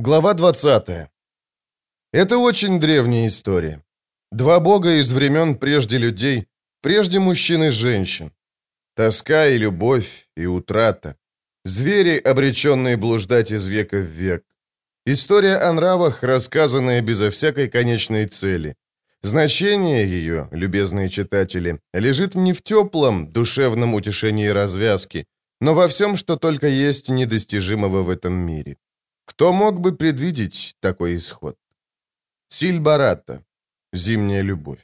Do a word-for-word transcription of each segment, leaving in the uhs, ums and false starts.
Глава двадцатая. Это очень древняя история. Два бога из времен прежде людей, прежде мужчин и женщин. Тоска и любовь, и утрата. Звери, обреченные блуждать из века в век. История о нравах, рассказанная безо всякой конечной цели. Значение ее, любезные читатели, лежит не в теплом, душевном утешении развязки, но во всем, что только есть недостижимого в этом мире. Кто мог бы предвидеть такой исход? Сильбарата. Зимняя любовь.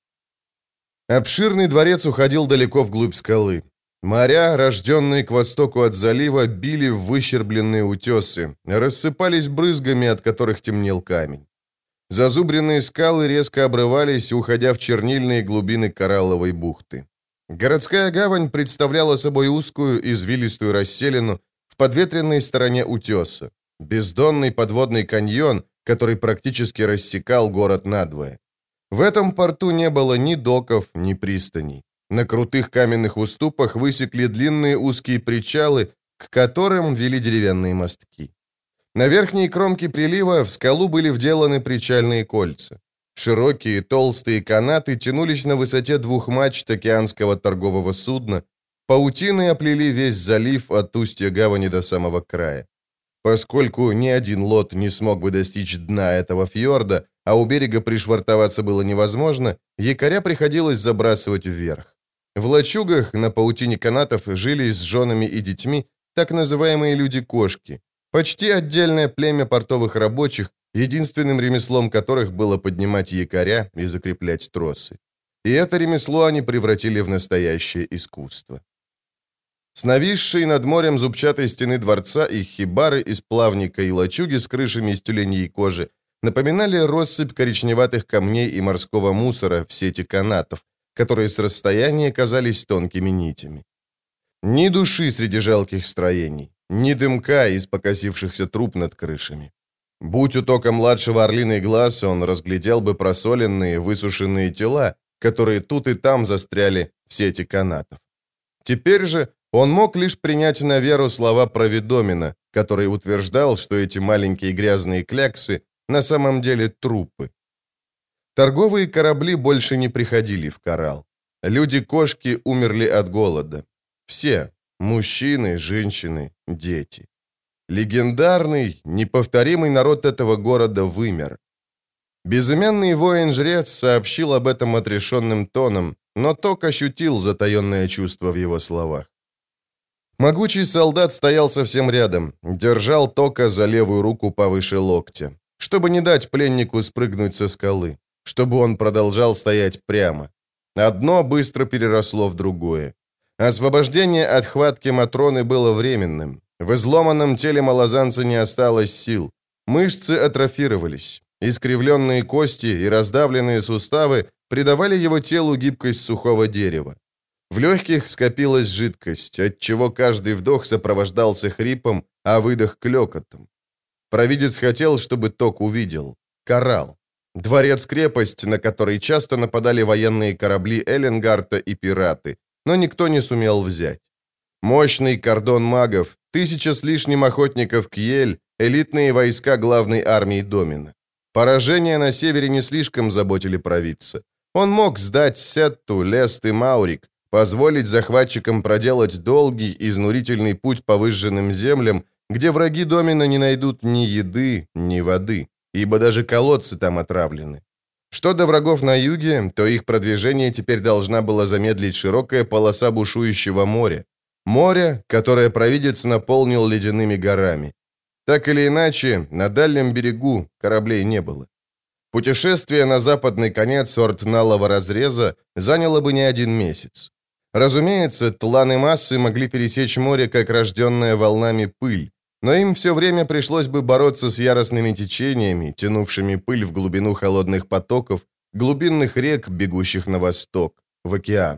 Обширный дворец уходил далеко вглубь скалы. Моря, рожденные к востоку от залива, били в выщербленные утесы, рассыпались брызгами, от которых темнел камень. Зазубренные скалы резко обрывались, уходя в чернильные глубины коралловой бухты. Городская гавань представляла собой узкую, извилистую расселину в подветренной стороне утеса. Бездонный подводный каньон, который практически рассекал город надвое. В этом порту не было ни доков, ни пристаней. На крутых каменных уступах высекли длинные узкие причалы, к которым вели деревянные мостки. На верхней кромке прилива в скалу были вделаны причальные кольца. Широкие толстые канаты тянулись на высоте двух мачт океанского торгового судна, паутиной оплели весь залив от устья гавани до самого края. Поскольку ни один лот не смог бы достичь дна этого фьорда, а у берега пришвартоваться было невозможно, якоря приходилось забрасывать вверх. В лачугах на паутине канатов жили с женами и детьми так называемые люди-кошки, почти отдельное племя портовых рабочих, единственным ремеслом которых было поднимать якоря и закреплять тросы. И это ремесло они превратили в настоящее искусство. С нависшей над морем зубчатой стены дворца их хибары из плавника и лачуги с крышами из тюленьей кожи напоминали россыпь коричневатых камней и морского мусора в сети канатов, которые с расстояния казались тонкими нитями. Ни души среди жалких строений, ни дымка из покосившихся труб над крышами. Будь у Тока младшего орлиный глаз, он разглядел бы просоленные, высушенные тела, которые тут и там застряли в сети канатов. Теперь же он мог лишь принять на веру слова Провидомина, который утверждал, что эти маленькие грязные кляксы на самом деле трупы. Торговые корабли больше не приходили в Коралл. Люди-кошки умерли от голода. Все – мужчины, женщины, дети. Легендарный, неповторимый народ этого города вымер. Безымянный воин-жрец сообщил об этом отрешенным тоном, но Ток ощутил затаенное чувство в его словах. Могучий солдат стоял совсем рядом, держал Тока за левую руку повыше локтя, чтобы не дать пленнику спрыгнуть со скалы, чтобы он продолжал стоять прямо. Одно быстро переросло в другое. Освобождение от хватки Матроны было временным. В изломанном теле малозанца не осталось сил. Мышцы атрофировались. Искривленные кости и раздавленные суставы придавали его телу гибкость сухого дерева. В легких скопилась жидкость, отчего каждый вдох сопровождался хрипом, а выдох клёкотом. Провидец хотел, чтобы Ток увидел. Коралл. Дворец-крепость, на который часто нападали военные корабли Элленгарта и пираты, но никто не сумел взять. Мощный кордон магов, тысяча с лишним охотников Кьель, элитные войска главной армии Домина. Поражения на севере не слишком заботили провидца. Он мог сдать Сетту, Лест и Маурик, позволить захватчикам проделать долгий, изнурительный путь по выжженным землям, где враги Домина не найдут ни еды, ни воды, ибо даже колодцы там отравлены. Что до врагов на юге, то их продвижение теперь должна была замедлить широкая полоса бушующего моря. Море, которое провидец наполнил ледяными горами. Так или иначе, на дальнем берегу кораблей не было. Путешествие на западный конец Ортналого разреза заняло бы не один месяц. Разумеется, тланы массы могли пересечь море, как рожденная волнами пыль, но им все время пришлось бы бороться с яростными течениями, тянувшими пыль в глубину холодных потоков, глубинных рек, бегущих на восток, в океан.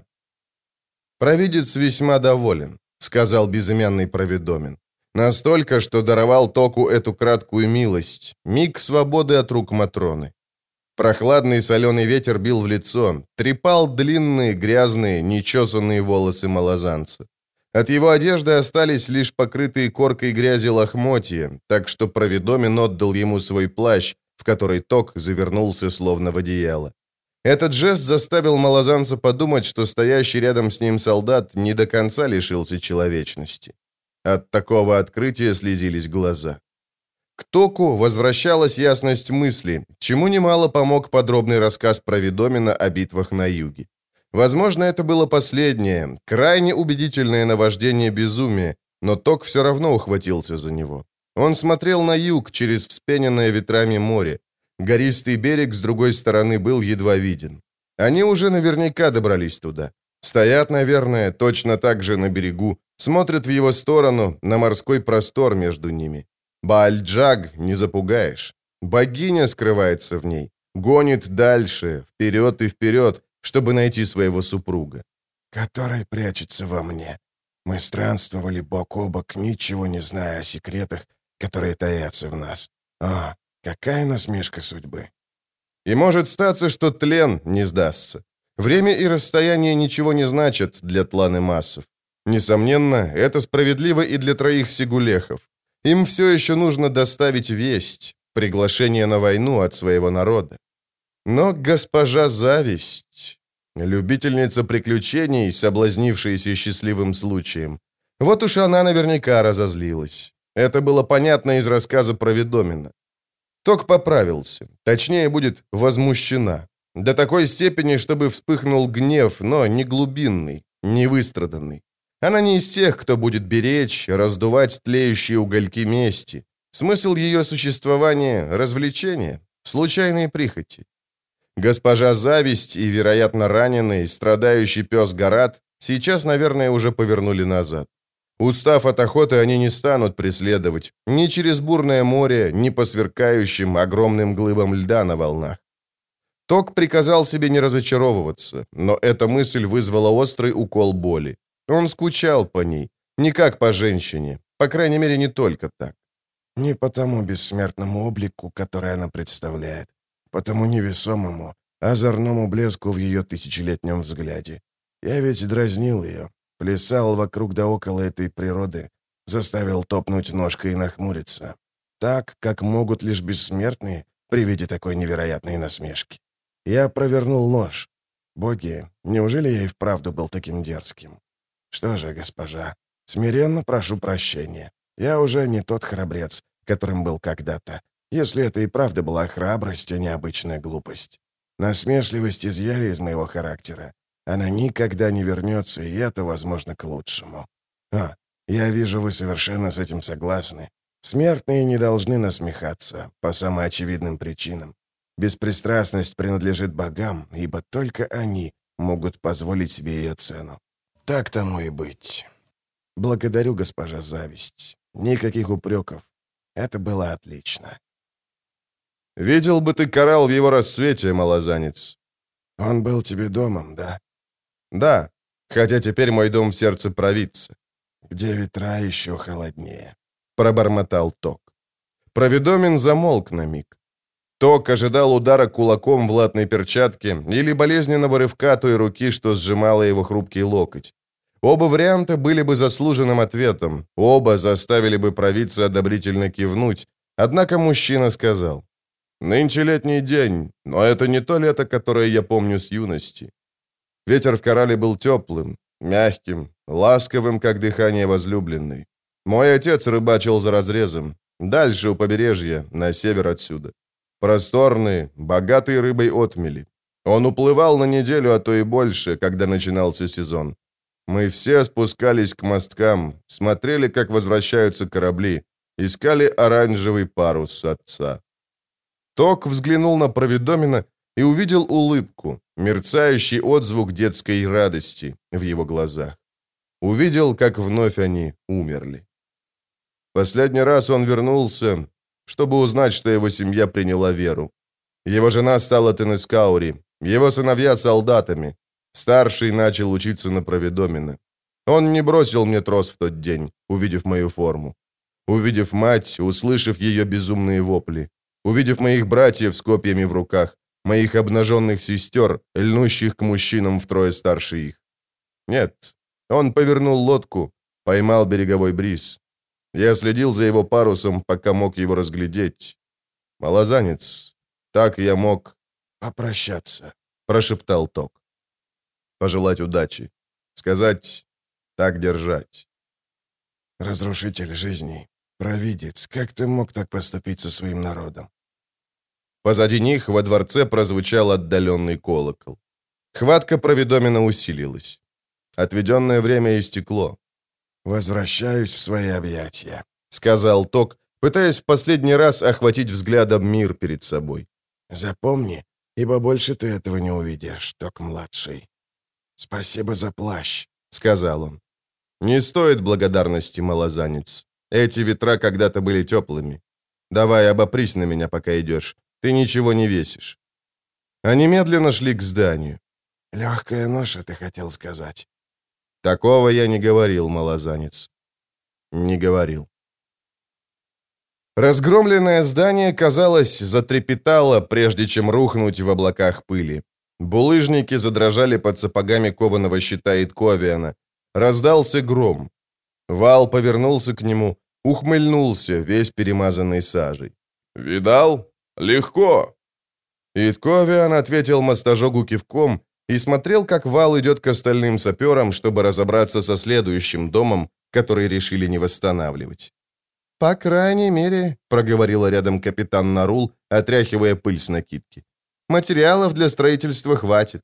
«Провидец весьма доволен», — сказал безымянный Провидомин. «Настолько, что даровал Току эту краткую милость, миг свободы от рук Матроны». Прохладный соленый ветер бил в лицо, трепал длинные, грязные, нечесанные волосы малозанца. От его одежды остались лишь покрытые коркой грязи лохмотья, так что Провидомин отдал ему свой плащ, в который Ток завернулся словно в одеяло. Этот жест заставил малозанца подумать, что стоящий рядом с ним солдат не до конца лишился человечности. От такого открытия слезились глаза. К Току возвращалась ясность мысли, чему немало помог подробный рассказ Провидомина о битвах на юге. Возможно, это было последнее, крайне убедительное наваждение безумия, но Ток все равно ухватился за него. Он смотрел на юг через вспененное ветрами море. Гористый берег с другой стороны был едва виден. Они уже наверняка добрались туда. Стоят, наверное, точно так же на берегу, смотрят в его сторону, на морской простор между ними. Бааль-Джаг не запугаешь. Богиня скрывается в ней, гонит дальше, вперед и вперед, чтобы найти своего супруга. Который прячется во мне. Мы странствовали бок о бок, ничего не зная о секретах, которые таятся в нас. О, какая насмешка судьбы. И может статься, что тлен не сдастся. Время и расстояние ничего не значат для тланы массов. Несомненно, это справедливо и для троих сигулехов. Им все еще нужно доставить весть, приглашение на войну от своего народа. Но госпожа Зависть, любительница приключений, соблазнившаяся счастливым случаем, вот уж она наверняка разозлилась. Это было понятно из рассказа Провидомина. Ток поправился, точнее будет возмущена. До такой степени, чтобы вспыхнул гнев, но не глубинный, не выстраданный. Она не из тех, кто будет беречь, раздувать тлеющие угольки мести. Смысл ее существования — развлечение, случайные прихоти. Госпожа Зависть и, вероятно, раненый, страдающий пес Гарат сейчас, наверное, уже повернули назад. Устав от охоты, они не станут преследовать ни через бурное море, ни по сверкающим огромным глыбам льда на волнах. Ток приказал себе не разочаровываться, но эта мысль вызвала острый укол боли. Он скучал по ней, не как по женщине, по крайней мере, не только так. Не по тому бессмертному облику, который она представляет, по тому невесомому, озорному блеску в ее тысячелетнем взгляде. Я ведь дразнил ее, плясал вокруг да около этой природы, заставил топнуть ножкой и нахмуриться. Так, как могут лишь бессмертные при виде такой невероятной насмешки. Я провернул нож. Боги, неужели я и вправду был таким дерзким? Что же, госпожа, смиренно прошу прощения. Я уже не тот храбрец, которым был когда-то, если это и правда была храбрость, а не обычная глупость. Насмешливость изъяли из моего характера. Она никогда не вернется, и это, возможно, к лучшему. А, я вижу, вы совершенно с этим согласны. Смертные не должны насмехаться, по самоочевидным причинам. Беспристрастность принадлежит богам, ибо только они могут позволить себе ее цену. Так тому и быть. Благодарю, госпожа Зависть. Никаких упреков. Это было отлично. Видел бы ты коралл в его рассвете, малозанец. Он был тебе домом, да? Да, хотя теперь мой дом в сердце провидца. Где ветра еще холоднее. Пробормотал Ток. Провидомин замолк на миг. Ток ожидал удара кулаком в латной перчатке или болезненного рывка той руки, что сжимала его хрупкий локоть. Оба варианта были бы заслуженным ответом, оба заставили бы провидца одобрительно кивнуть, однако мужчина сказал: «Нынче летний день, но это не то лето, которое я помню с юности». Ветер в корале был теплым, мягким, ласковым, как дыхание возлюбленной. Мой отец рыбачил за разрезом, дальше у побережья, на север отсюда. Просторные, богатые рыбой отмели. Он уплывал на неделю, а то и больше, когда начинался сезон. Мы все спускались к мосткам, смотрели, как возвращаются корабли, искали оранжевый парус отца. Ток взглянул на Провидомина и увидел улыбку, мерцающий отзвук детской радости в его глазах. Увидел, как вновь они умерли. Последний раз он вернулся, чтобы узнать, что его семья приняла веру. Его жена стала Тенескаури, его сыновья — солдатами. Старший начал учиться на Провидомина. Он не бросил мне трос в тот день, увидев мою форму. Увидев мать, услышав ее безумные вопли. Увидев моих братьев с копьями в руках, моих обнаженных сестер, льнущих к мужчинам втрое старше их. Нет, он повернул лодку, Поймал береговой бриз. Я следил за его парусом, пока мог его разглядеть. Малозанец, так я мог... «Попрощаться», — прошептал Ток. Пожелать удачи. Сказать «так держать». «Разрушитель жизней, провидец, как ты мог так поступить со своим народом?» Позади них во дворце прозвучал отдаленный колокол. Хватка провидомина усилилась. Отведенное время истекло. «Возвращаюсь в свои объятия», — сказал Ток, пытаясь в последний раз охватить взглядом мир перед собой. «Запомни, ибо больше ты этого не увидишь, Ток-младший. Спасибо за плащ», — сказал он. «Не стоит благодарности, малозанец. Эти ветра когда-то были теплыми. Давай обопрись на меня, пока идешь. Ты ничего не весишь». Они медленно шли к зданию. «Легкая ноша, ты хотел сказать». «Такого я не говорил, малозанец. Не говорил». Разгромленное здание, казалось, затрепетало, прежде чем рухнуть в облаках пыли. Булыжники задрожали под сапогами кованого щита Итковиана. Раздался гром. Вал повернулся к нему, ухмыльнулся, весь перемазанный сажей. «Видал? Легко!» Итковиан ответил мастожогу кивком и смотрел, как Вал идет к остальным саперам, чтобы разобраться со следующим домом, который решили не восстанавливать. «По крайней мере», — проговорила рядом капитан Нарул, отряхивая пыль с накидки, «материалов для строительства хватит».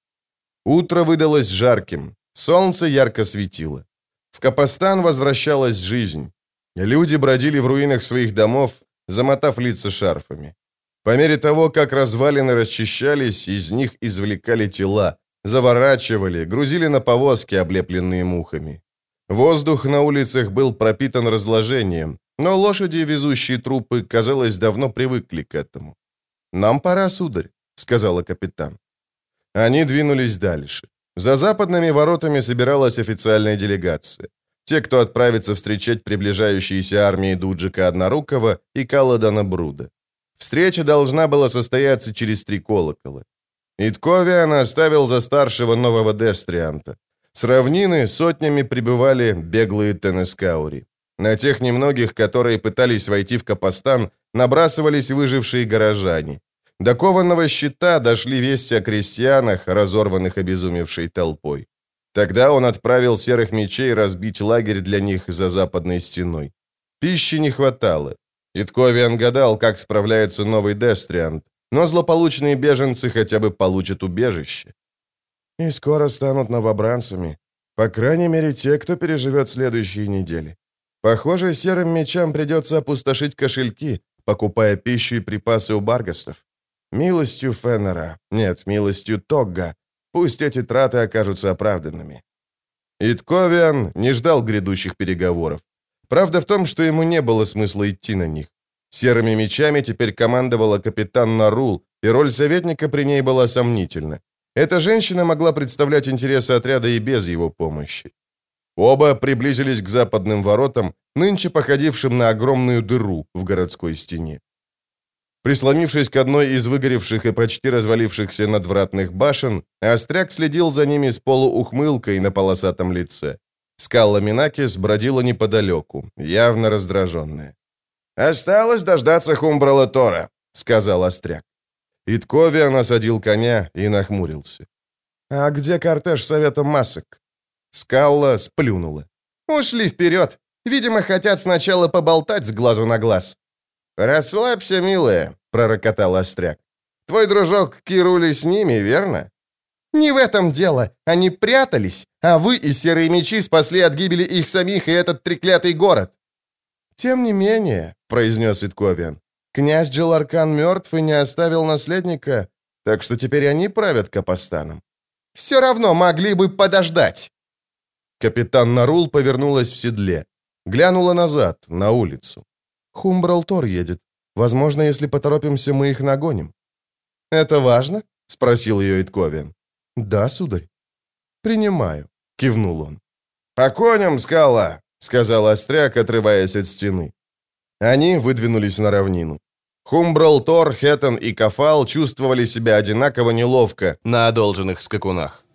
Утро выдалось жарким, солнце ярко светило. В Капостан возвращалась жизнь. Люди бродили в руинах своих домов, замотав лица шарфами. По мере того, как развалины расчищались, из них извлекали тела, заворачивали, грузили на повозки, облепленные мухами. Воздух на улицах был пропитан разложением, но лошади, везущие трупы, казалось, давно привыкли к этому. «Нам пора, сударь», — сказала капитан. Они двинулись дальше. За западными воротами собиралась официальная делегация. Те, кто отправится встречать приближающиеся армии Дуджика Однорукого и Каладана Бруда. Встреча должна была состояться через три колокола. Итковиан оставил за старшего нового Дестрианта. С равнины сотнями прибывали беглые Тенескаури. На тех немногих, которые пытались войти в Капостан, набрасывались выжившие горожане. До кованого щита дошли вести о крестьянах, разорванных обезумевшей толпой. Тогда он отправил серых мечей разбить лагерь для них за западной стеной. Пищи не хватало. Итковиан гадал, как справляется новый Дестриант, но злополучные беженцы хотя бы получат убежище. «И скоро станут новобранцами. По крайней мере, те, кто переживет следующие недели. Похоже, серым мечам придется опустошить кошельки, покупая пищу и припасы у баргастов. Милостью Феннера, нет, милостью Тогга, пусть эти траты окажутся оправданными». Итковиан не ждал грядущих переговоров. Правда в том, что ему не было смысла идти на них. Серыми мечами теперь командовала капитан Нарул, и роль советника при ней была сомнительна. Эта женщина могла представлять интересы отряда и без его помощи. Оба приблизились к западным воротам, нынче походившим на огромную дыру в городской стене. Прислонившись к одной из выгоревших и почти развалившихся надвратных башен, Остряк следил за ними с полуухмылкой на полосатом лице. Скалла Минакис бродила неподалеку, явно раздраженная. «Осталось дождаться Хумбрала Тора», — сказал Остряк. Итковиан осадил коня и нахмурился. «А где кортеж Совета Масок?» Скалла сплюнула. «Ушли вперед. Видимо, хотят сначала поболтать с глазу на глаз». «Расслабься, милая», — пророкотал Остряк. «Твой дружок Кирули с ними, верно?» «Не в этом дело. Они прятались, а вы и серые мечи спасли от гибели их самих и этот треклятый город». «Тем не менее», — произнес Итковиан, «князь Джиларкан мертв и не оставил наследника, так что теперь они правят Капостаном». «Все равно могли бы подождать». Капитан Нарул повернулась в седле, глянула назад, на улицу. «Хумбрал Тор едет. Возможно, если поторопимся, мы их нагоним». «Это важно?» — спросил ее Итковиан. «Да, сударь». «Принимаю», — кивнул он. «По коням, Скала!» — сказал Остряк, отрываясь от стены. Они выдвинулись на равнину. Хумбрал, Тор, Хеттон и Кафал чувствовали себя одинаково неловко на одолженных скакунах.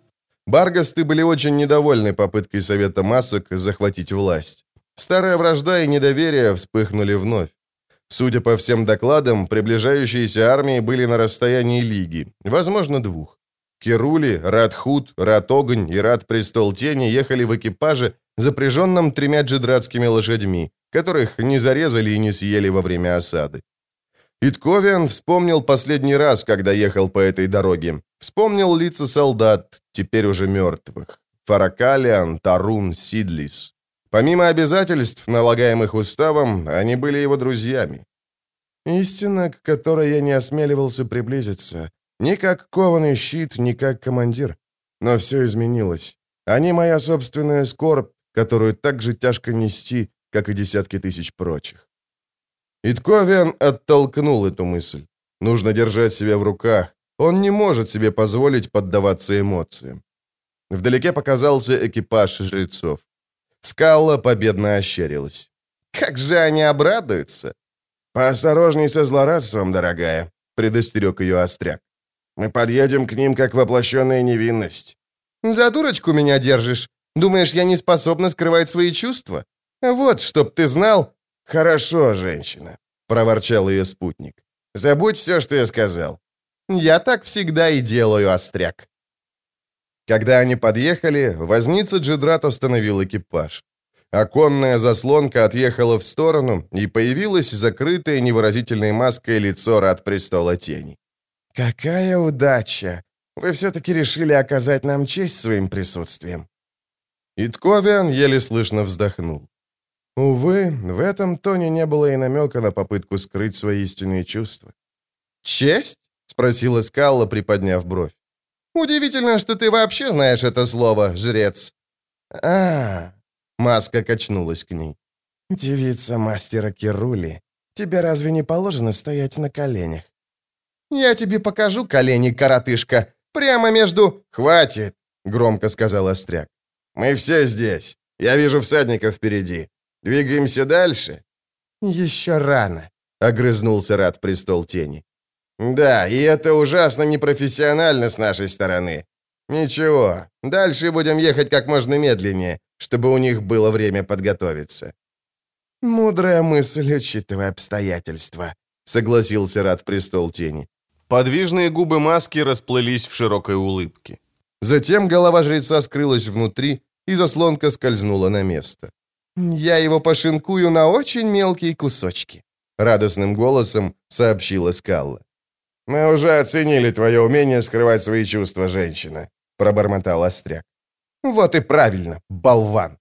Баргасты были очень недовольны попыткой Совета Масок захватить власть. Старая вражда и недоверие вспыхнули вновь. Судя по всем докладам, приближающиеся армии были на расстоянии лиги, возможно, двух. Керули, Рат-Худ, Рат-Огонь и Рат-Престол Тени ехали в экипаже, запряженном тремя джедратскими лошадьми, которых не зарезали и не съели во время осады. Итковиан вспомнил последний раз, когда ехал по этой дороге. Вспомнил лица солдат, теперь уже мертвых. Фаракалиан, Тарун, Сидлис. Помимо обязательств, налагаемых уставом, они были его друзьями. Истина, к которой я не осмеливался приблизиться. Ни как кованый щит, ни как командир. Но все изменилось. Они моя собственная скорбь, которую так же тяжко нести, как и десятки тысяч прочих. Итковиан оттолкнул эту мысль. Нужно держать себя в руках. Он не может себе позволить поддаваться эмоциям. Вдалеке показался экипаж жрецов. Скалла победно ощерилась. «Как же они обрадуются!» «Поосторожней со злорадством, дорогая», — предостерег ее Остряк. «Мы подъедем к ним, как воплощенная невинность». «За дурочку меня держишь? Думаешь, я не способна скрывать свои чувства? Вот, чтоб ты знал...» «Хорошо, женщина», — проворчал ее спутник. «Забудь все, что я сказал». «Я так всегда и делаю, Остряк». Когда они подъехали, возница Джедрат остановил экипаж. Оконная заслонка отъехала в сторону, и появилось закрытое невыразительной маской лицо Рат-Престола Тени. «Какая удача! Вы все-таки решили оказать нам честь своим присутствием». Итковиан еле слышно вздохнул. Увы, в этом тоне не было и намека на попытку скрыть свои истинные чувства. «Честь?» — спросила Скалла, приподняв бровь. «Удивительно, что ты вообще знаешь это слово, жрец». «А-а-а!» — маска качнулась к ней. «Девица мастера Керули, тебе разве не положено стоять на коленях?» «Я тебе покажу колени, коротышка, прямо между...» «Хватит!» — громко сказал Остряк. «Мы все здесь. Я вижу всадников впереди. Двигаемся дальше?» «Еще рано», — огрызнулся Рат-Престол Тени. «Да, и это ужасно непрофессионально с нашей стороны. Ничего, дальше будем ехать как можно медленнее, чтобы у них было время подготовиться». «Мудрая мысль, учитывая обстоятельства», — согласился Рат-Престол Тени. Подвижные губы маски расплылись в широкой улыбке. Затем голова жреца скрылась внутри, и заслонка скользнула на место. «Я его пошинкую на очень мелкие кусочки», — радостным голосом сообщила Скалла. «Мы уже оценили твое умение скрывать свои чувства, женщина», — пробормотал Остряк. «Вот и правильно, болван!»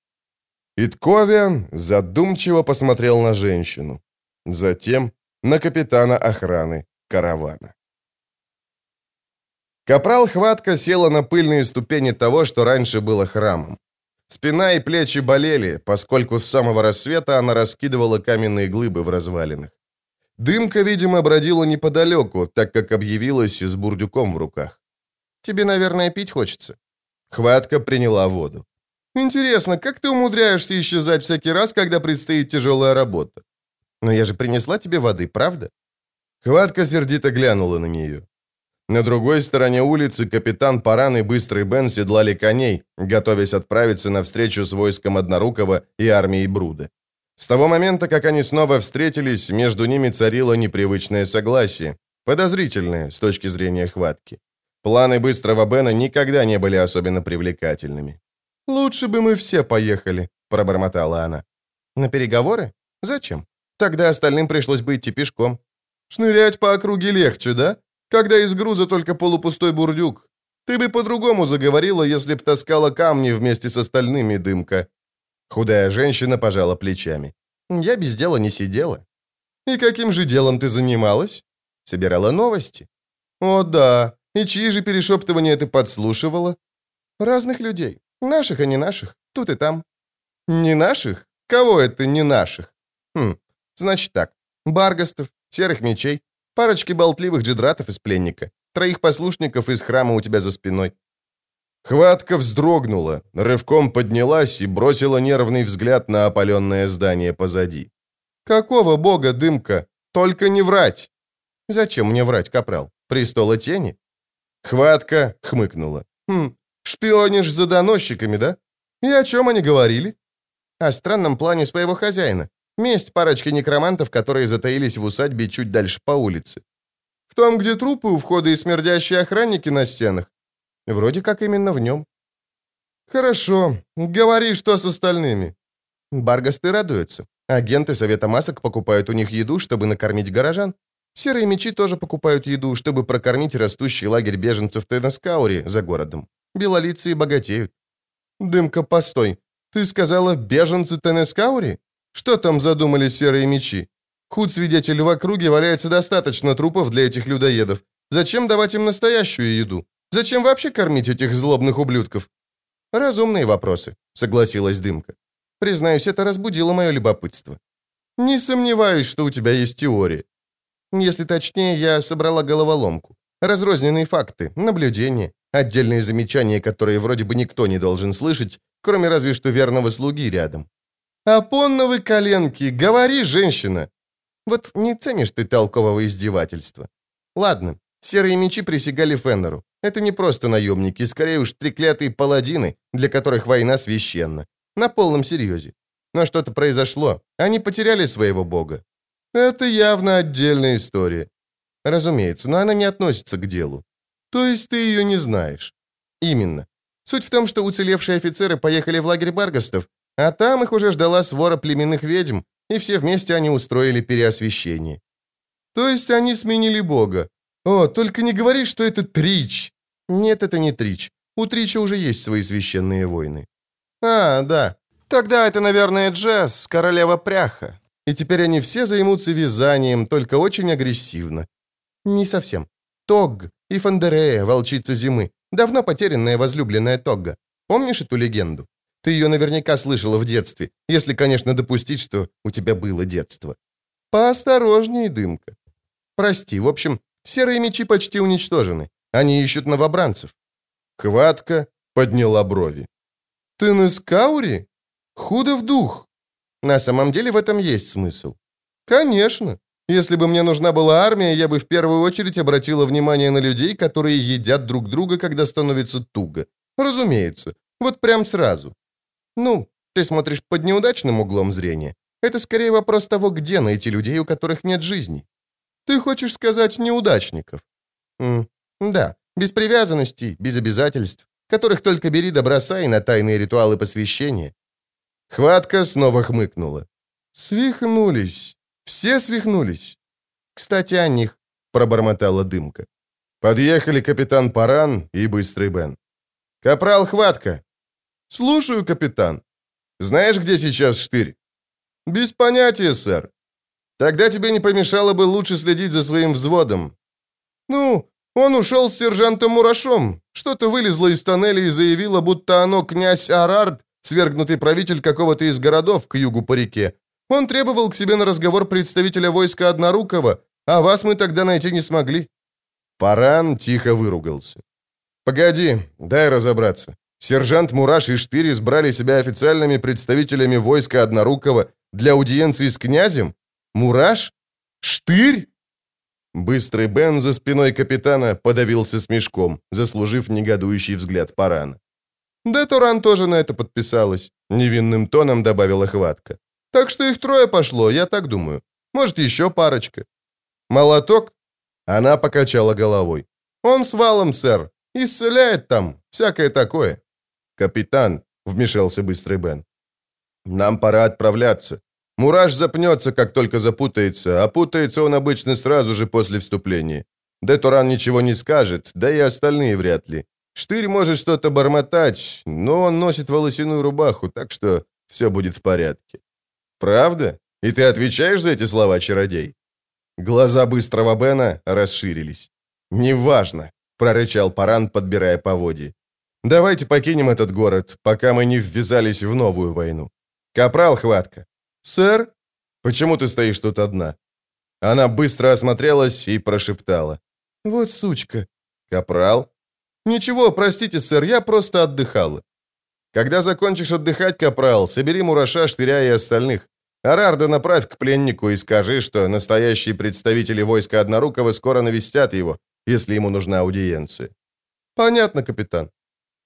Итковиан задумчиво посмотрел на женщину, затем на капитана охраны каравана. Капрал Хватка села на пыльные ступени того, что раньше было храмом. Спина и плечи болели, поскольку с самого рассвета она раскидывала каменные глыбы в развалинах. Дымка, видимо, бродила неподалеку, так как объявилась с бурдюком в руках. «Тебе, наверное, пить хочется?» Хватка приняла воду. «Интересно, как ты умудряешься исчезать всякий раз, когда предстоит тяжелая работа? Но я же принесла тебе воды, правда?» Хватка сердито глянула на нее. На другой стороне улицы капитан Паран и Быстрый Бен седлали коней, готовясь отправиться на встречу с войском Однорукого и армией Бруда. С того момента, как они снова встретились, между ними царило непривычное согласие, подозрительное с точки зрения Хватки. Планы Быстрого Бена никогда не были особенно привлекательными. «Лучше бы мы все поехали», — пробормотала она. «На переговоры? Зачем? Тогда остальным пришлось бы идти пешком. Шнырять по округе легче, да? Когда из груза только полупустой бурдюк. Ты бы по-другому заговорила, если б таскала камни вместе с остальными, Дымка». Худая женщина пожала плечами. «Я без дела не сидела». «И каким же делом ты занималась?» «Собирала новости». «О, да. И чьи же перешептывания ты подслушивала?» «Разных людей. Наших и не наших. Тут и там». «Не наших? Кого это не наших?» «Хм, значит так. Баргастов, серых мечей, парочки болтливых джедратов из пленника, троих послушников из храма у тебя за спиной». Хватка вздрогнула, рывком поднялась и бросила нервный взгляд на опаленное здание позади. «Какого бога, Дымка? Только не врать!» «Зачем мне врать, капрал? Престола Тени?» Хватка хмыкнула. «Хм, Шпионишь за доносчиками, да? И о чем они говорили? О странном плане своего хозяина. Месть парочки некромантов, которые затаились в усадьбе чуть дальше по улице. В том, где трупы у входа и смердящие охранники на стенах. Вроде как именно в нем. Хорошо. Говори, что с остальными. Баргасты радуются. Агенты Совета Масок покупают у них еду, чтобы накормить горожан. Серые мечи тоже покупают еду, чтобы прокормить растущий лагерь беженцев Тенескаури за городом. Белолицые богатеют. Дымка, постой. Ты сказала, беженцы Тенескаури? Что там задумали серые мечи? Худ-свидетель, в округе валяется достаточно трупов для этих людоедов. Зачем давать им настоящую еду? Зачем вообще кормить этих злобных ублюдков? Разумные вопросы, согласилась Дымка. Признаюсь, это разбудило мое любопытство. Не сомневаюсь, что у тебя есть теория. Если точнее, я собрала головоломку. Разрозненные факты, наблюдения, отдельные замечания, которые вроде бы никто не должен слышать, кроме разве что верного слуги рядом. «Апонновы коленки, говори, женщина!» Вот не ценишь ты толкового издевательства. Ладно, серые мечи присягали Феннеру. Это не просто наемники, скорее уж треклятые паладины, для которых война священна. На полном серьезе. Но что-то произошло. Они потеряли своего бога. Это явно отдельная история. Разумеется, но она не относится к делу. То есть ты ее не знаешь. Именно. Суть в том, что уцелевшие офицеры поехали в лагерь Баргастов, а там их уже ждала свора племенных ведьм, и все вместе они устроили переосвящение. То есть они сменили бога. О, только не говори, что это Трич. Нет, это не Трич. У Трича уже есть свои священные войны. А, да. Тогда это, наверное, Джесс, королева пряха. И теперь они все займутся вязанием, только очень агрессивно. Не совсем. Тогг и Фандерея, волчица зимы, давно потерянная возлюбленная Тогга. Помнишь эту легенду? Ты ее наверняка слышала в детстве, если, конечно, допустить, что у тебя было детство. Поосторожней, Дымка. Прости, в общем, серые мечи почти уничтожены. Они ищут новобранцев. Хватка подняла брови. Ты на Скаури? Худо в дух. На самом деле в этом есть смысл. Конечно. Если бы мне нужна была армия, я бы в первую очередь обратила внимание на людей, которые едят друг друга, когда становится туго. Разумеется. Вот прям сразу. Ну, ты смотришь под неудачным углом зрения. Это скорее вопрос того, где найти людей, у которых нет жизни. Ты хочешь сказать неудачников? М, да, без привязанностей, без обязательств, которых только бери да бросай на тайные ритуалы посвящения. Хватка снова хмыкнула. Свихнулись. Все свихнулись. Кстати, о них, пробормотала Дымка. Подъехали капитан Паран и Быстрый Бен. Капрал Хватка. Слушаю, капитан. Знаешь, где сейчас Штырь? Без понятия, сэр. Тогда тебе не помешало бы лучше следить за своим взводом. Ну, он ушел с сержантом Мурашом. Что-то вылезло из тоннеля и заявило, будто оно князь Арард, свергнутый правитель какого-то из городов к югу по реке. Он требовал к себе на разговор представителя войска Однорукого, а вас мы тогда найти не смогли». Паран тихо выругался. «Погоди, дай разобраться. Сержант Мураш и Штырь избрали себя официальными представителями войска Однорукого для аудиенции с князем? Мураш? Штырь?» Быстрый Бен за спиной капитана подавился смешком, заслужив негодующий взгляд Парана. «Да Туран тоже на это подписалась», — невинным тоном добавила Хватка. «Так что их трое пошло, я так думаю. Может, еще парочка». «Молоток?» Она покачала головой. «Он с валом, сэр. Исцеляет там. Всякое такое». «Капитан», — вмешался Быстрый Бен. «Нам пора отправляться. Мураш запнется, как только запутается, а путается он обычно сразу же после вступления. Детуран ничего не скажет, да и остальные вряд ли. Штырь может что-то бормотать, но он носит волосяную рубаху, так что все будет в порядке». «Правда? И ты отвечаешь за эти слова, чародей?» Глаза Быстрого Бена расширились. «Неважно», — прорычал Паран, подбирая поводья. «Давайте покинем этот город, пока мы не ввязались в новую войну. Капрал Хватка». «Сэр?» «Почему ты стоишь тут одна?» Она быстро осмотрелась и прошептала. «Вот сучка». «Капрал?» «Ничего, простите, сэр, я просто отдыхала». «Когда закончишь отдыхать, Капрал, собери Мураша, Штыря и остальных. Арарда направь к пленнику и скажи, что настоящие представители войска Однорукого скоро навестят его, если ему нужна аудиенция». «Понятно, капитан».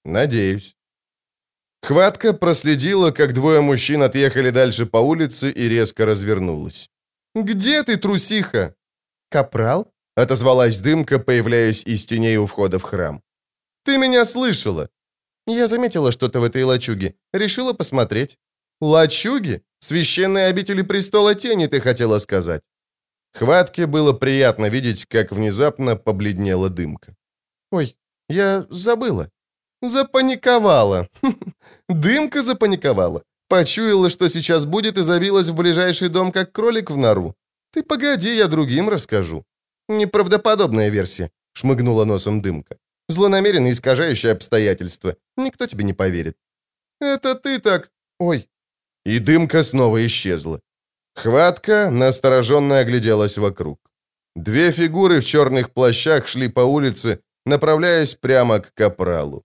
Надеюсь. Хватка проследила, как двое мужчин отъехали дальше по улице и резко развернулась. «Где ты, трусиха?» «Капрал?» — отозвалась Дымка, появляясь из теней у входа в храм. «Ты меня слышала?» «Я заметила что-то в этой лачуге. Решила посмотреть». «Лачуги? Священные обители престола тени, ты хотела сказать?» Хватке было приятно видеть, как внезапно побледнела Дымка. «Ой, я забыла». Запаниковала. Дымка запаниковала. Почуяла, что сейчас будет, и забилась в ближайший дом, как кролик в нору. Ты погоди, я другим расскажу. Неправдоподобная версия, шмыгнула носом Дымка. Злонамеренно искажающее обстоятельства. Никто тебе не поверит. Это ты так... Ой. И Дымка снова исчезла. Хватка настороженно огляделась вокруг. Две фигуры в черных плащах шли по улице, направляясь прямо к капралу.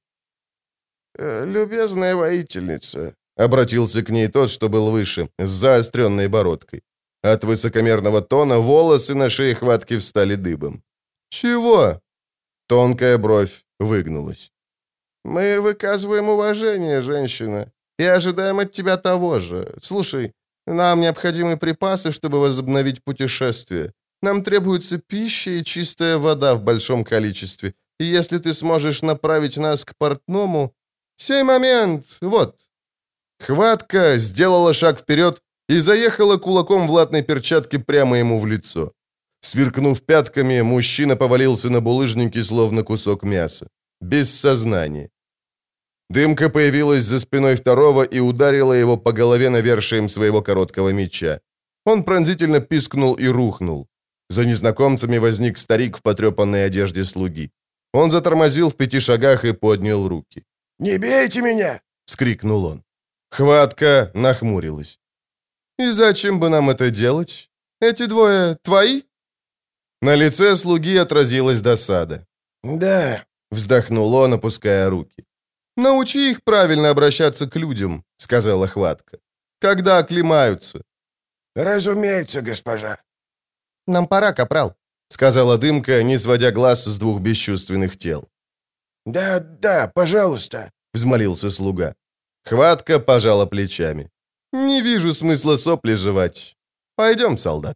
«Любезная воительница», — обратился к ней тот, что был выше, с заостренной бородкой. От высокомерного тона волосы на шее Хватки встали дыбом. «Чего?» Тонкая бровь выгнулась. «Мы выказываем уважение, женщина, и ожидаем от тебя того же. Слушай, нам необходимы припасы, чтобы возобновить путешествие. Нам требуется пища и чистая вода в большом количестве, и если ты сможешь направить нас к портному... Сей момент, вот». Хватка сделала шаг вперед и заехала кулаком в латной перчатке прямо ему в лицо. Сверкнув пятками, мужчина повалился на булыжники, словно кусок мяса. Без сознания. Дымка появилась за спиной второго и ударила его по голове навершием своего короткого меча. Он пронзительно пискнул и рухнул. За незнакомцами возник старик в потрепанной одежде слуги. Он затормозил в пяти шагах и поднял руки. «Не бейте меня!» — вскрикнул он. Хватка нахмурилась. «И зачем бы нам это делать? Эти двое твои?» На лице слуги отразилась досада. «Да», — вздохнул он, опуская руки. «Научи их правильно обращаться к людям», — сказала Хватка. «Когда оклемаются». «Разумеется, госпожа». «Нам пора, капрал», — сказала Дымка, не сводя глаз с двух бесчувственных тел. «Да, да, пожалуйста», — взмолился слуга. Хватка пожала плечами. «Не вижу смысла сопли жевать. Пойдем, солдат».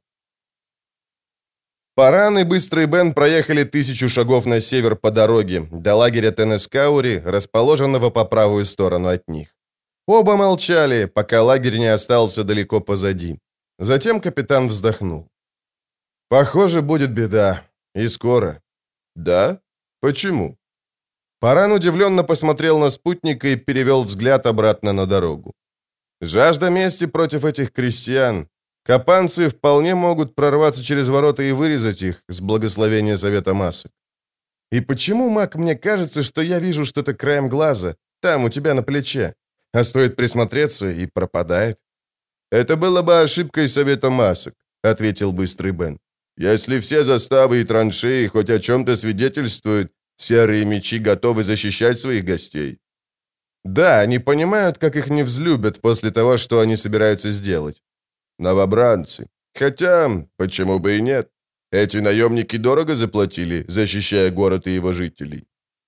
Паран и Быстрый Бен проехали тысячу шагов на север по дороге, до лагеря Тенескаури, расположенного по правую сторону от них. Оба молчали, пока лагерь не остался далеко позади. Затем капитан вздохнул. «Похоже, будет беда. И скоро». «Да? Почему?» Паран удивленно посмотрел на спутника и перевел взгляд обратно на дорогу. «Жажда мести против этих крестьян. Капанцы вполне могут прорваться через ворота и вырезать их с благословения Совета Масок. И почему, Мак, мне кажется, что я вижу что-то краем глаза, там, у тебя на плече, а стоит присмотреться и пропадает?» «Это было бы ошибкой Совета Масок», — ответил Быстрый Бен. «Если все заставы и траншеи хоть о чем-то свидетельствуют, серые мечи готовы защищать своих гостей». «Да, они понимают, как их не взлюбят после того, что они собираются сделать. Новобранцы. Хотя, почему бы и нет? Эти наемники дорого заплатили, защищая город и его жителей».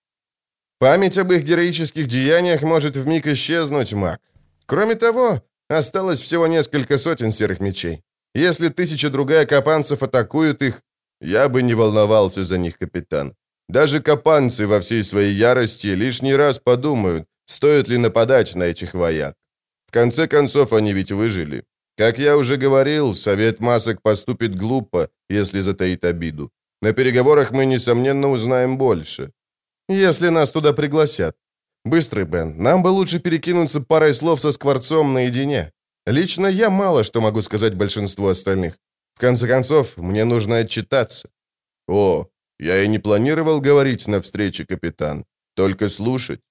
«Память об их героических деяниях может вмиг исчезнуть, Мак. Кроме того, осталось всего несколько сотен серых мечей. Если тысяча другая капанцев атакуют их, я бы не волновался за них, капитан. Даже капанцы во всей своей ярости лишний раз подумают, стоит ли нападать на этих вояк. В конце концов, они ведь выжили. Как я уже говорил, Совет Масок поступит глупо, если затаит обиду. На переговорах мы, несомненно, узнаем больше. Если нас туда пригласят. Быстрый, Бен, нам бы лучше перекинуться парой слов со Скворцом наедине. Лично я мало что могу сказать большинству остальных. В конце концов, мне нужно отчитаться». «О, я и не планировал говорить на встрече, капитан. Только слушать».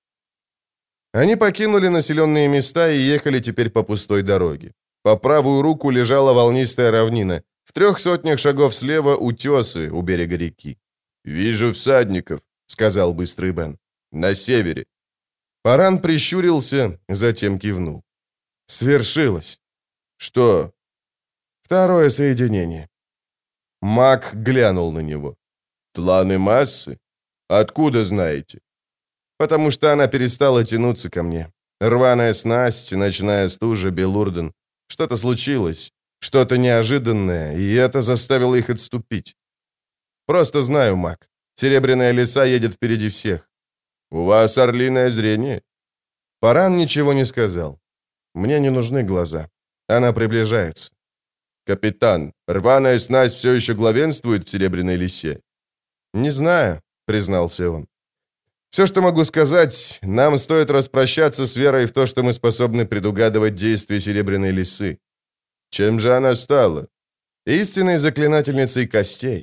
Они покинули населенные места и ехали теперь по пустой дороге. По правую руку лежала волнистая равнина. В трех сотнях шагов слева утесы у берега реки. «Вижу всадников», — сказал Быстрый Бен. «На севере». Паран прищурился, затем кивнул. «Свершилось». «Что?» «Второе соединение». Мак, глянул на него. «Тланы массы? Откуда знаете?» Потому что она перестала тянуться ко мне. Рваная снасть, ночная стужа, Белурден. Что-то случилось, что-то неожиданное, и это заставило их отступить. Просто знаю, Мак. Серебряная лиса едет впереди всех. У вас орлиное зрение? Паран ничего не сказал. Мне не нужны глаза. Она приближается. Капитан, рваная снасть все еще главенствует в серебряной лисе? Не знаю, признался он. Все, что могу сказать, нам стоит распрощаться с верой в то, что мы способны предугадывать действия серебряной лисы. Чем же она стала? Истинной заклинательницей костей.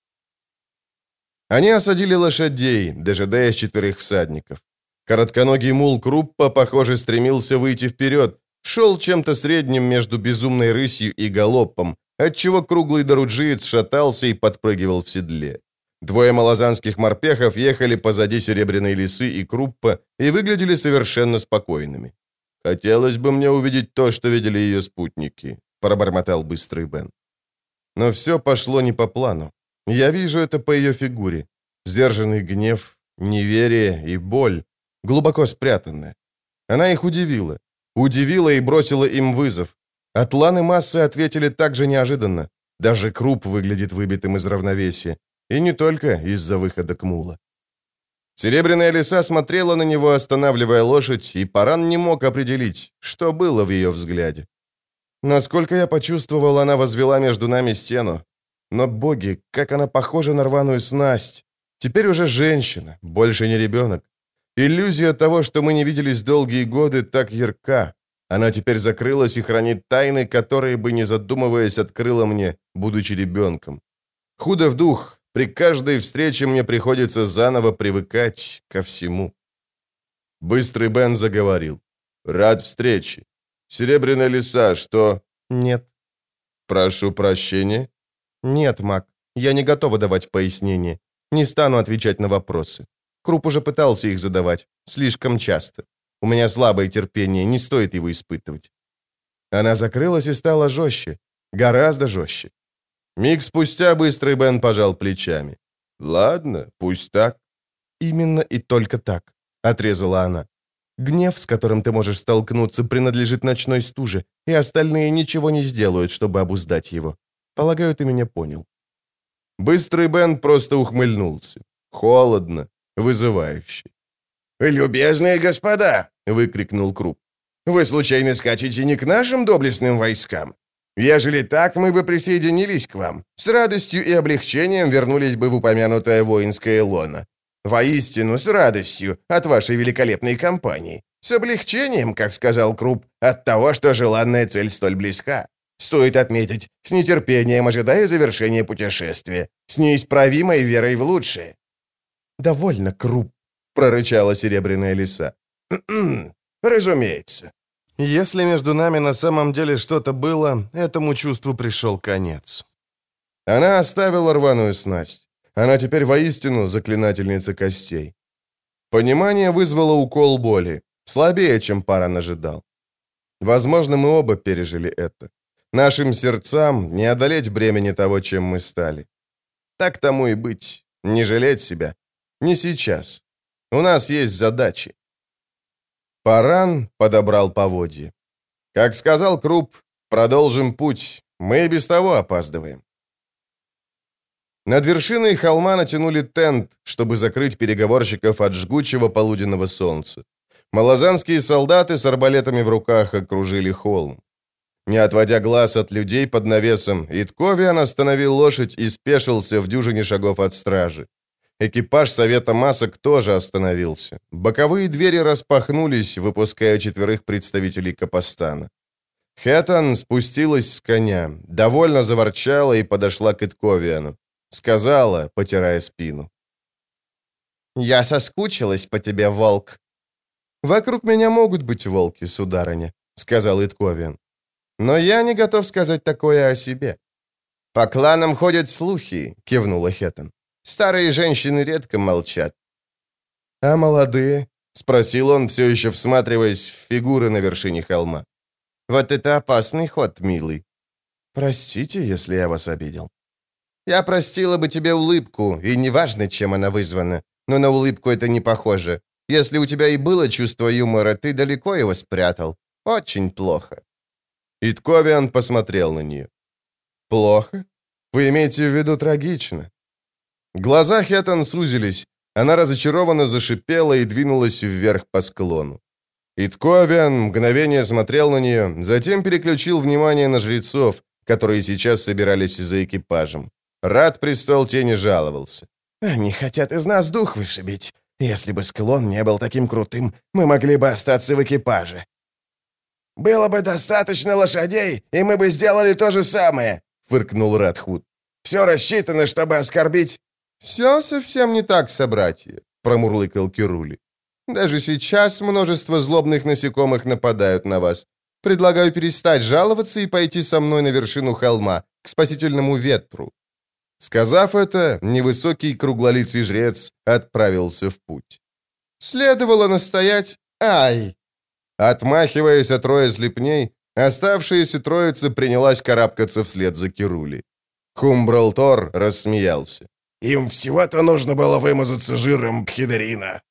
Они осадили лошадей, дожидаясь четверых всадников. Коротконогий мул Круппа, похоже, стремился выйти вперед, шел чем-то средним между безумной рысью и галопом, отчего круглый доруджиец шатался и подпрыгивал в седле. Двое малозанских морпехов ехали позади серебряной лисы и Круппа и выглядели совершенно спокойными. «Хотелось бы мне увидеть то, что видели ее спутники», — пробормотал быстрый Бен. Но все пошло не по плану. Я вижу это по ее фигуре. Сдержанный гнев, неверие и боль, глубоко спрятанная. Она их удивила. Удивила и бросила им вызов. Атланы массы ответили так же неожиданно. Даже Круп выглядит выбитым из равновесия. И не только из-за выхода к мула. Серебряная лиса смотрела на него, останавливая лошадь, и Паран не мог определить, что было в ее взгляде. Насколько я почувствовал, она возвела между нами стену. Но, боги, как она похожа на рваную снасть. Теперь уже женщина, больше не ребенок. Иллюзия того, что мы не виделись долгие годы, так ярка. Она теперь закрылась и хранит тайны, которые бы, не задумываясь, открыла мне, будучи ребенком. Худо в дух, при каждой встрече мне приходится заново привыкать ко всему. Быстрый Бен заговорил. «Рад встрече. Серебряная лиса, что...» «Нет». «Прошу прощения?» «Нет, Мак, я не готова давать пояснения. Не стану отвечать на вопросы. Круп уже пытался их задавать. Слишком часто. У меня слабое терпение, не стоит его испытывать». Она закрылась и стала жестче. Гораздо жестче. Миг спустя быстрый Бен пожал плечами. «Ладно, пусть так». «Именно и только так», — отрезала она. «Гнев, с которым ты можешь столкнуться, принадлежит ночной стуже, и остальные ничего не сделают, чтобы обуздать его. Полагаю, ты меня понял». Быстрый Бен просто ухмыльнулся. Холодно, вызывающе. «Любезные господа!» — выкрикнул Круп. «Вы случайно скачете не к нашим доблестным войскам? Ежели так, мы бы присоединились к вам. С радостью и облегчением вернулись бы в упомянутое воинское лоно. Воистину, с радостью от вашей великолепной компании. С облегчением, как сказал Круп, от того, что желанная цель столь близка. Стоит отметить, с нетерпением ожидая завершения путешествия, с неисправимой верой в лучшее». «Довольно, Круп», — прорычала серебряная лиса. «Разумеется». Если между нами на самом деле что-то было, этому чувству пришел конец. Она оставила рваную снасть. Она теперь воистину заклинательница костей. Понимание вызвало укол боли, слабее, чем Паран ожидал. Возможно, мы оба пережили это. Нашим сердцам не одолеть бремени того, чем мы стали. Так тому и быть. Не жалеть себя. Не сейчас. У нас есть задачи. Паран подобрал поводья. Как сказал Круп, продолжим путь. Мы и без того опаздываем. Над вершиной холма натянули тент, чтобы закрыть переговорщиков от жгучего полуденного солнца. Малозанские солдаты с арбалетами в руках окружили холм. Не отводя глаз от людей под навесом, Итковиан остановил лошадь и спешился в дюжине шагов от стражи. Экипаж Совета Масок тоже остановился. Боковые двери распахнулись, выпуская четверых представителей Капостана. Хэтан спустилась с коня, довольно заворчала и подошла к Итковиану. Сказала, потирая спину. «Я соскучилась по тебе, волк». «Вокруг меня могут быть волки, сударыня», — сказал Итковиан. «Но я не готов сказать такое о себе». «По кланам ходят слухи», — кивнула Хэтан. «Старые женщины редко молчат». «А молодые?» — спросил он, все еще всматриваясь в фигуры на вершине холма. «Вот это опасный ход, милый». «Простите, если я вас обидел». «Я простила бы тебе улыбку, и неважно, чем она вызвана, но на улыбку это не похоже. Если у тебя и было чувство юмора, ты далеко его спрятал. Очень плохо». Итковиан посмотрел на нее. «Плохо? Вы имеете в виду трагично?» Глаза Хеттон сузились. Она разочарованно зашипела и двинулась вверх по склону. Итковиан мгновение смотрел на нее, затем переключил внимание на жрецов, которые сейчас собирались за экипажем. Рад престол тени жаловался. «Они хотят из нас дух вышибить. Если бы склон не был таким крутым, мы могли бы остаться в экипаже». «Было бы достаточно лошадей, и мы бы сделали то же самое», — фыркнул Радхуд. «Все рассчитано, чтобы оскорбить...» «Все совсем не так, собратья», — промурлыкал Кирули. «Даже сейчас множество злобных насекомых нападают на вас. Предлагаю перестать жаловаться и пойти со мной на вершину холма, к спасительному ветру». Сказав это, невысокий круглолицый жрец отправился в путь. Следовало настоять... Ай! Отмахиваясь от роя слепней, оставшаяся троица принялась карабкаться вслед за Кирули. Хумбралтор рассмеялся. «Им всего-то нужно было вымазаться жиром Кхидерина».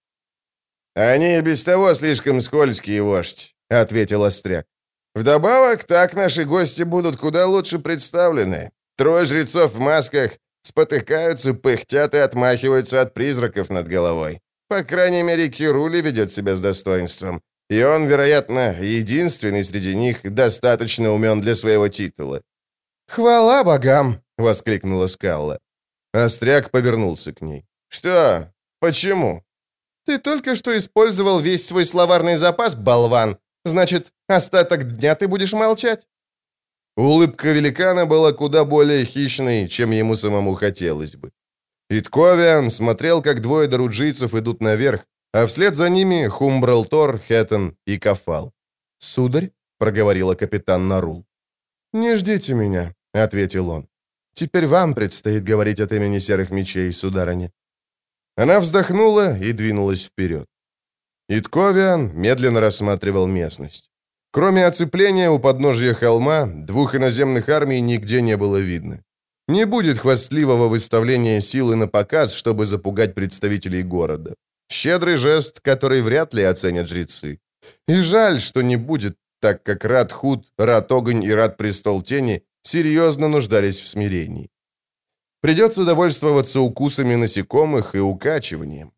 «Они и без того слишком скользкие, вождь», — ответил Остряк. «Вдобавок, так наши гости будут куда лучше представлены. Трое жрецов в масках спотыкаются, пыхтят и отмахиваются от призраков над головой. По крайней мере, Кирули ведет себя с достоинством, и он, вероятно, единственный среди них достаточно умен для своего титула». «Хвала богам!» — воскликнула Скалла. Остряк повернулся к ней. «Что? Почему?» «Ты только что использовал весь свой словарный запас, болван. Значит, остаток дня ты будешь молчать?» Улыбка великана была куда более хищной, чем ему самому хотелось бы. Итковиан смотрел, как двое доруджийцев идут наверх, а вслед за ними Хумбралтор, Хеттон и Кафал. «Сударь?» — проговорила капитан Нарул. «Не ждите меня», — ответил он. «Теперь вам предстоит говорить от имени Серых Мечей, сударыня». Она вздохнула и двинулась вперед. Итковиан медленно рассматривал местность. Кроме оцепления у подножья холма, двух иноземных армий нигде не было видно. Не будет хвастливого выставления силы на показ, чтобы запугать представителей города. Щедрый жест, который вряд ли оценят жрецы. И жаль, что не будет, так как Радхуд, Рад-Огонь и Рад-Престол Тени серьезно нуждались в смирении. Придется довольствоваться укусами насекомых и укачиванием.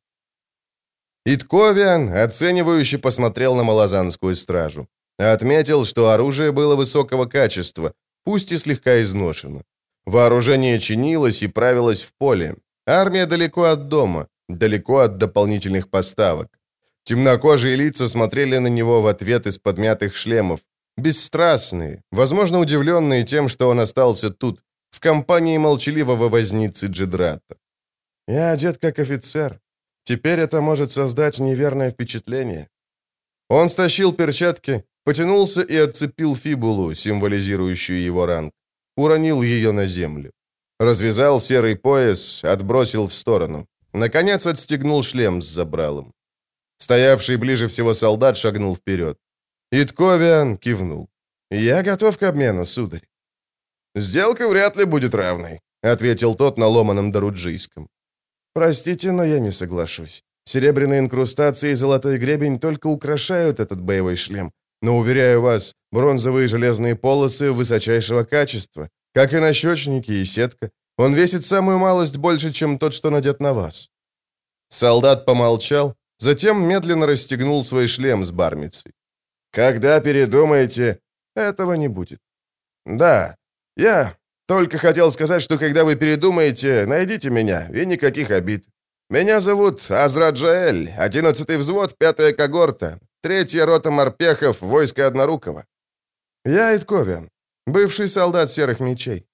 Итковиан оценивающе посмотрел на малазанскую стражу. Отметил, что оружие было высокого качества, пусть и слегка изношено. Вооружение чинилось и правилось в поле. Армия далеко от дома, далеко от дополнительных поставок. Темнокожие лица смотрели на него в ответ из подмятых шлемов. Бесстрастные, возможно, удивленные тем, что он остался тут, в компании молчаливого возницы Джедрата. «Я одет как офицер. Теперь это может создать неверное впечатление». Он стащил перчатки, потянулся и отцепил фибулу, символизирующую его ранг. Уронил ее на землю. Развязал серый пояс, отбросил в сторону. Наконец отстегнул шлем с забралом. Стоявший ближе всего солдат шагнул вперед. Итковиан кивнул. «Я готов к обмену, сударь». «Сделка вряд ли будет равной», — ответил тот на ломаном доруджийском. «Простите, но я не соглашусь. Серебряные инкрустации и золотой гребень только украшают этот боевой шлем. Но, уверяю вас, бронзовые железные полосы высочайшего качества, как и нащечники и сетка. Он весит самую малость больше, чем тот, что надет на вас». Солдат помолчал, затем медленно расстегнул свой шлем с бармицей. «Когда передумаете, этого не будет». «Да, я только хотел сказать, что когда вы передумаете, найдите меня, и никаких обид. Меня зовут Азраджаэль, одиннадцатый взвод, пятая когорта, третья рота морпехов, войско Однорукого». «Я Итковиан, бывший солдат Серых Мечей».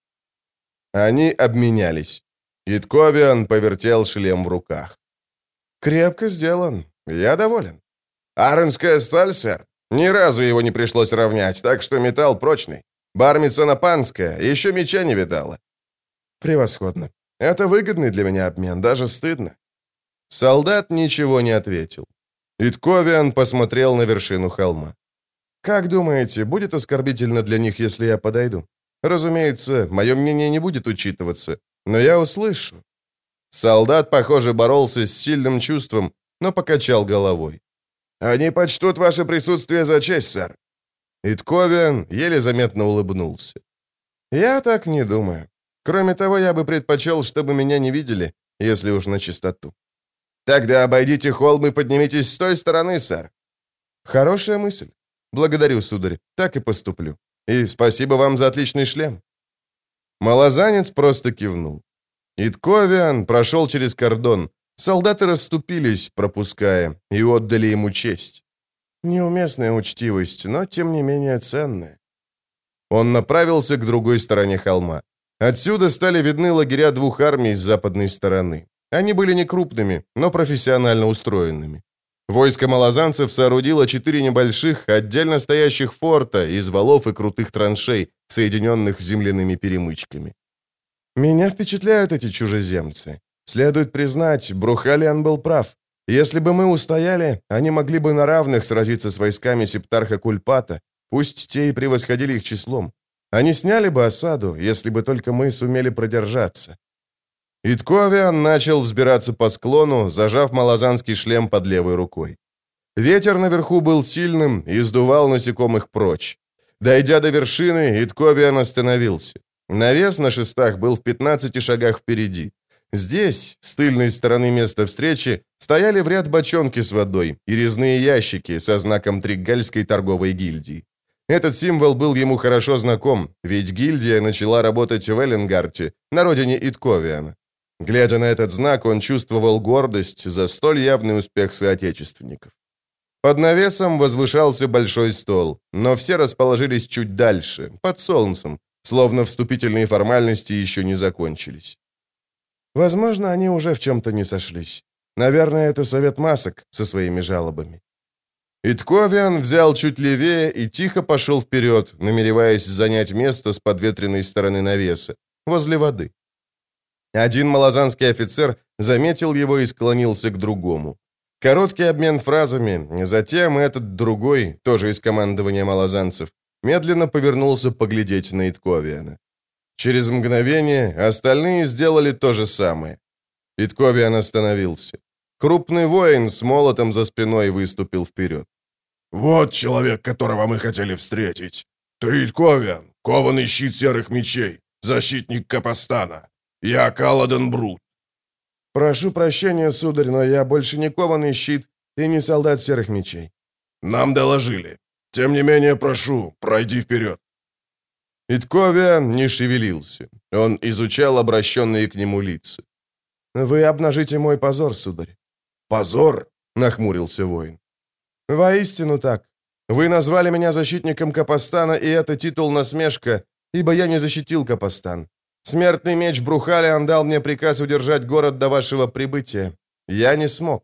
Они обменялись. Итковиан повертел шлем в руках. «Крепко сделан. Я доволен». «Аренская сталь, сэр. Ни разу его не пришлось равнять, так что металл прочный. Бармица напанская, еще меча не видала». «Превосходно. Это выгодный для меня обмен, даже стыдно». Солдат ничего не ответил. Итковиан посмотрел на вершину холма. «Как думаете, будет оскорбительно для них, если я подойду? Разумеется, мое мнение не будет учитываться, но я услышу». Солдат, похоже, боролся с сильным чувством, но покачал головой. «Они почтут ваше присутствие за честь, сэр». Итковиан еле заметно улыбнулся. «Я так не думаю. Кроме того, я бы предпочел, чтобы меня не видели, если уж на чистоту». «Тогда обойдите холм и поднимитесь с той стороны, сэр». «Хорошая мысль. Благодарю, сударь, так и поступлю. И спасибо вам за отличный шлем». Малозанец просто кивнул. Итковиан прошел через кордон. Солдаты расступились, пропуская, и отдали ему честь. Неуместная учтивость, но тем не менее ценная. Он направился к другой стороне холма. Отсюда стали видны лагеря двух армий с западной стороны. Они были не крупными, но профессионально устроенными. Войско малозанцев соорудило четыре небольших, отдельно стоящих форта из валов и крутых траншей, соединенных земляными перемычками. Меня впечатляют эти чужеземцы. Следует признать, Брухалиан был прав. Если бы мы устояли, они могли бы на равных сразиться с войсками Септарха Кульпата, пусть те и превосходили их числом. Они сняли бы осаду, если бы только мы сумели продержаться. Итковиан начал взбираться по склону, зажав малозанский шлем под левой рукой. Ветер наверху был сильным и сдувал насекомых прочь. Дойдя до вершины, Итковиан остановился. Навес на шестах был в пятнадцати шагах впереди. Здесь, с тыльной стороны места встречи, стояли в ряд бочонки с водой и резные ящики со знаком Триггальской торговой гильдии. Этот символ был ему хорошо знаком, ведь гильдия начала работать в Элленгарте, на родине Итковиана. Глядя на этот знак, он чувствовал гордость за столь явный успех соотечественников. Под навесом возвышался большой стол, но все расположились чуть дальше, под солнцем, словно вступительные формальности еще не закончились. Возможно, они уже в чем-то не сошлись. Наверное, это совет масок со своими жалобами. Итковиан взял чуть левее и тихо пошел вперед, намереваясь занять место с подветренной стороны навеса, возле воды. Один малозанский офицер заметил его и склонился к другому. Короткий обмен фразами, затем этот другой, тоже из командования малозанцев, медленно повернулся поглядеть на Итковиана. Через мгновение остальные сделали то же самое. Итковиан остановился. Крупный воин с молотом за спиной выступил вперед. «Вот человек, которого мы хотели встретить. Ты Итковиан, кованый щит серых мечей, защитник Капостана. Я Каладан Брут». «Прошу прощения, сударь, но я больше не кованый щит и не солдат серых мечей». «Нам доложили. Тем не менее, прошу, пройди вперед». Итковиан не шевелился. Он изучал обращенные к нему лица. «Вы обнажите мой позор, сударь». «Позор?» — нахмурился воин. «Воистину так. Вы назвали меня защитником Капостана, и это титул насмешка, ибо я не защитил Капостан. Смертный меч Брухалиан дал мне приказ удержать город до вашего прибытия. Я не смог».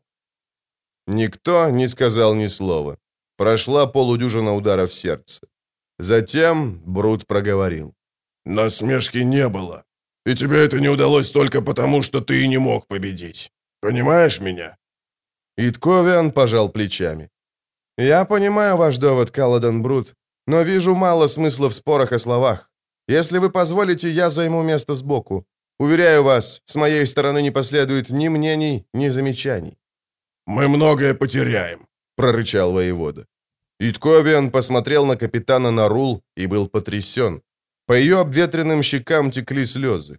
Никто не сказал ни слова. Прошла полудюжина ударов в сердце. Затем Брут проговорил. «Насмешки не было. И тебе это не удалось только потому, что ты и не мог победить. Понимаешь меня?» Итковиан пожал плечами. «Я понимаю ваш довод, Каладан Брут, но вижу мало смысла в спорах о словах. Если вы позволите, я займу место сбоку. Уверяю вас, с моей стороны не последует ни мнений, ни замечаний». «Мы многое потеряем», — прорычал воевода. Итковиан посмотрел на капитана Нарул и был потрясен. По ее обветренным щекам текли слезы.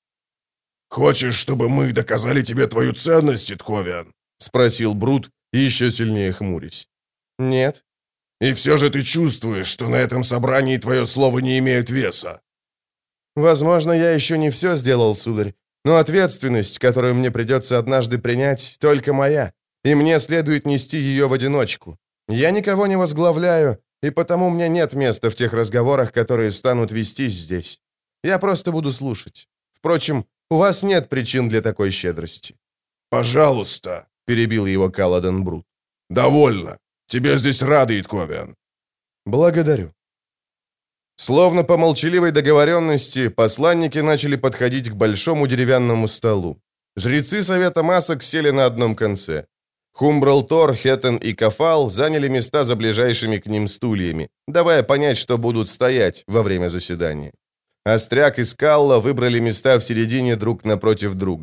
«Хочешь, чтобы мы доказали тебе твою ценность, Итковиан?» — спросил Брут, еще сильнее хмурясь. «Нет». «И все же ты чувствуешь, что на этом собрании твое слово не имеет веса?» «Возможно, я еще не все сделал, сударь, но ответственность, которую мне придется однажды принять, только моя, и мне следует нести ее в одиночку. Я никого не возглавляю, и потому мне нет места в тех разговорах, которые станут вестись здесь. Я просто буду слушать. Впрочем, у вас нет причин для такой щедрости». «Пожалуйста», — перебил его Каладан Брут. «Довольно. Тебе здесь рады, Итковиан». «Благодарю». Словно по молчаливой договоренности, посланники начали подходить к большому деревянному столу. Жрецы Совета Масок сели на одном конце. Хумбрал Тор, Хеттен и Кафал заняли места за ближайшими к ним стульями, давая понять, что будут стоять во время заседания. Остряк и Скалла выбрали места в середине друг напротив друга.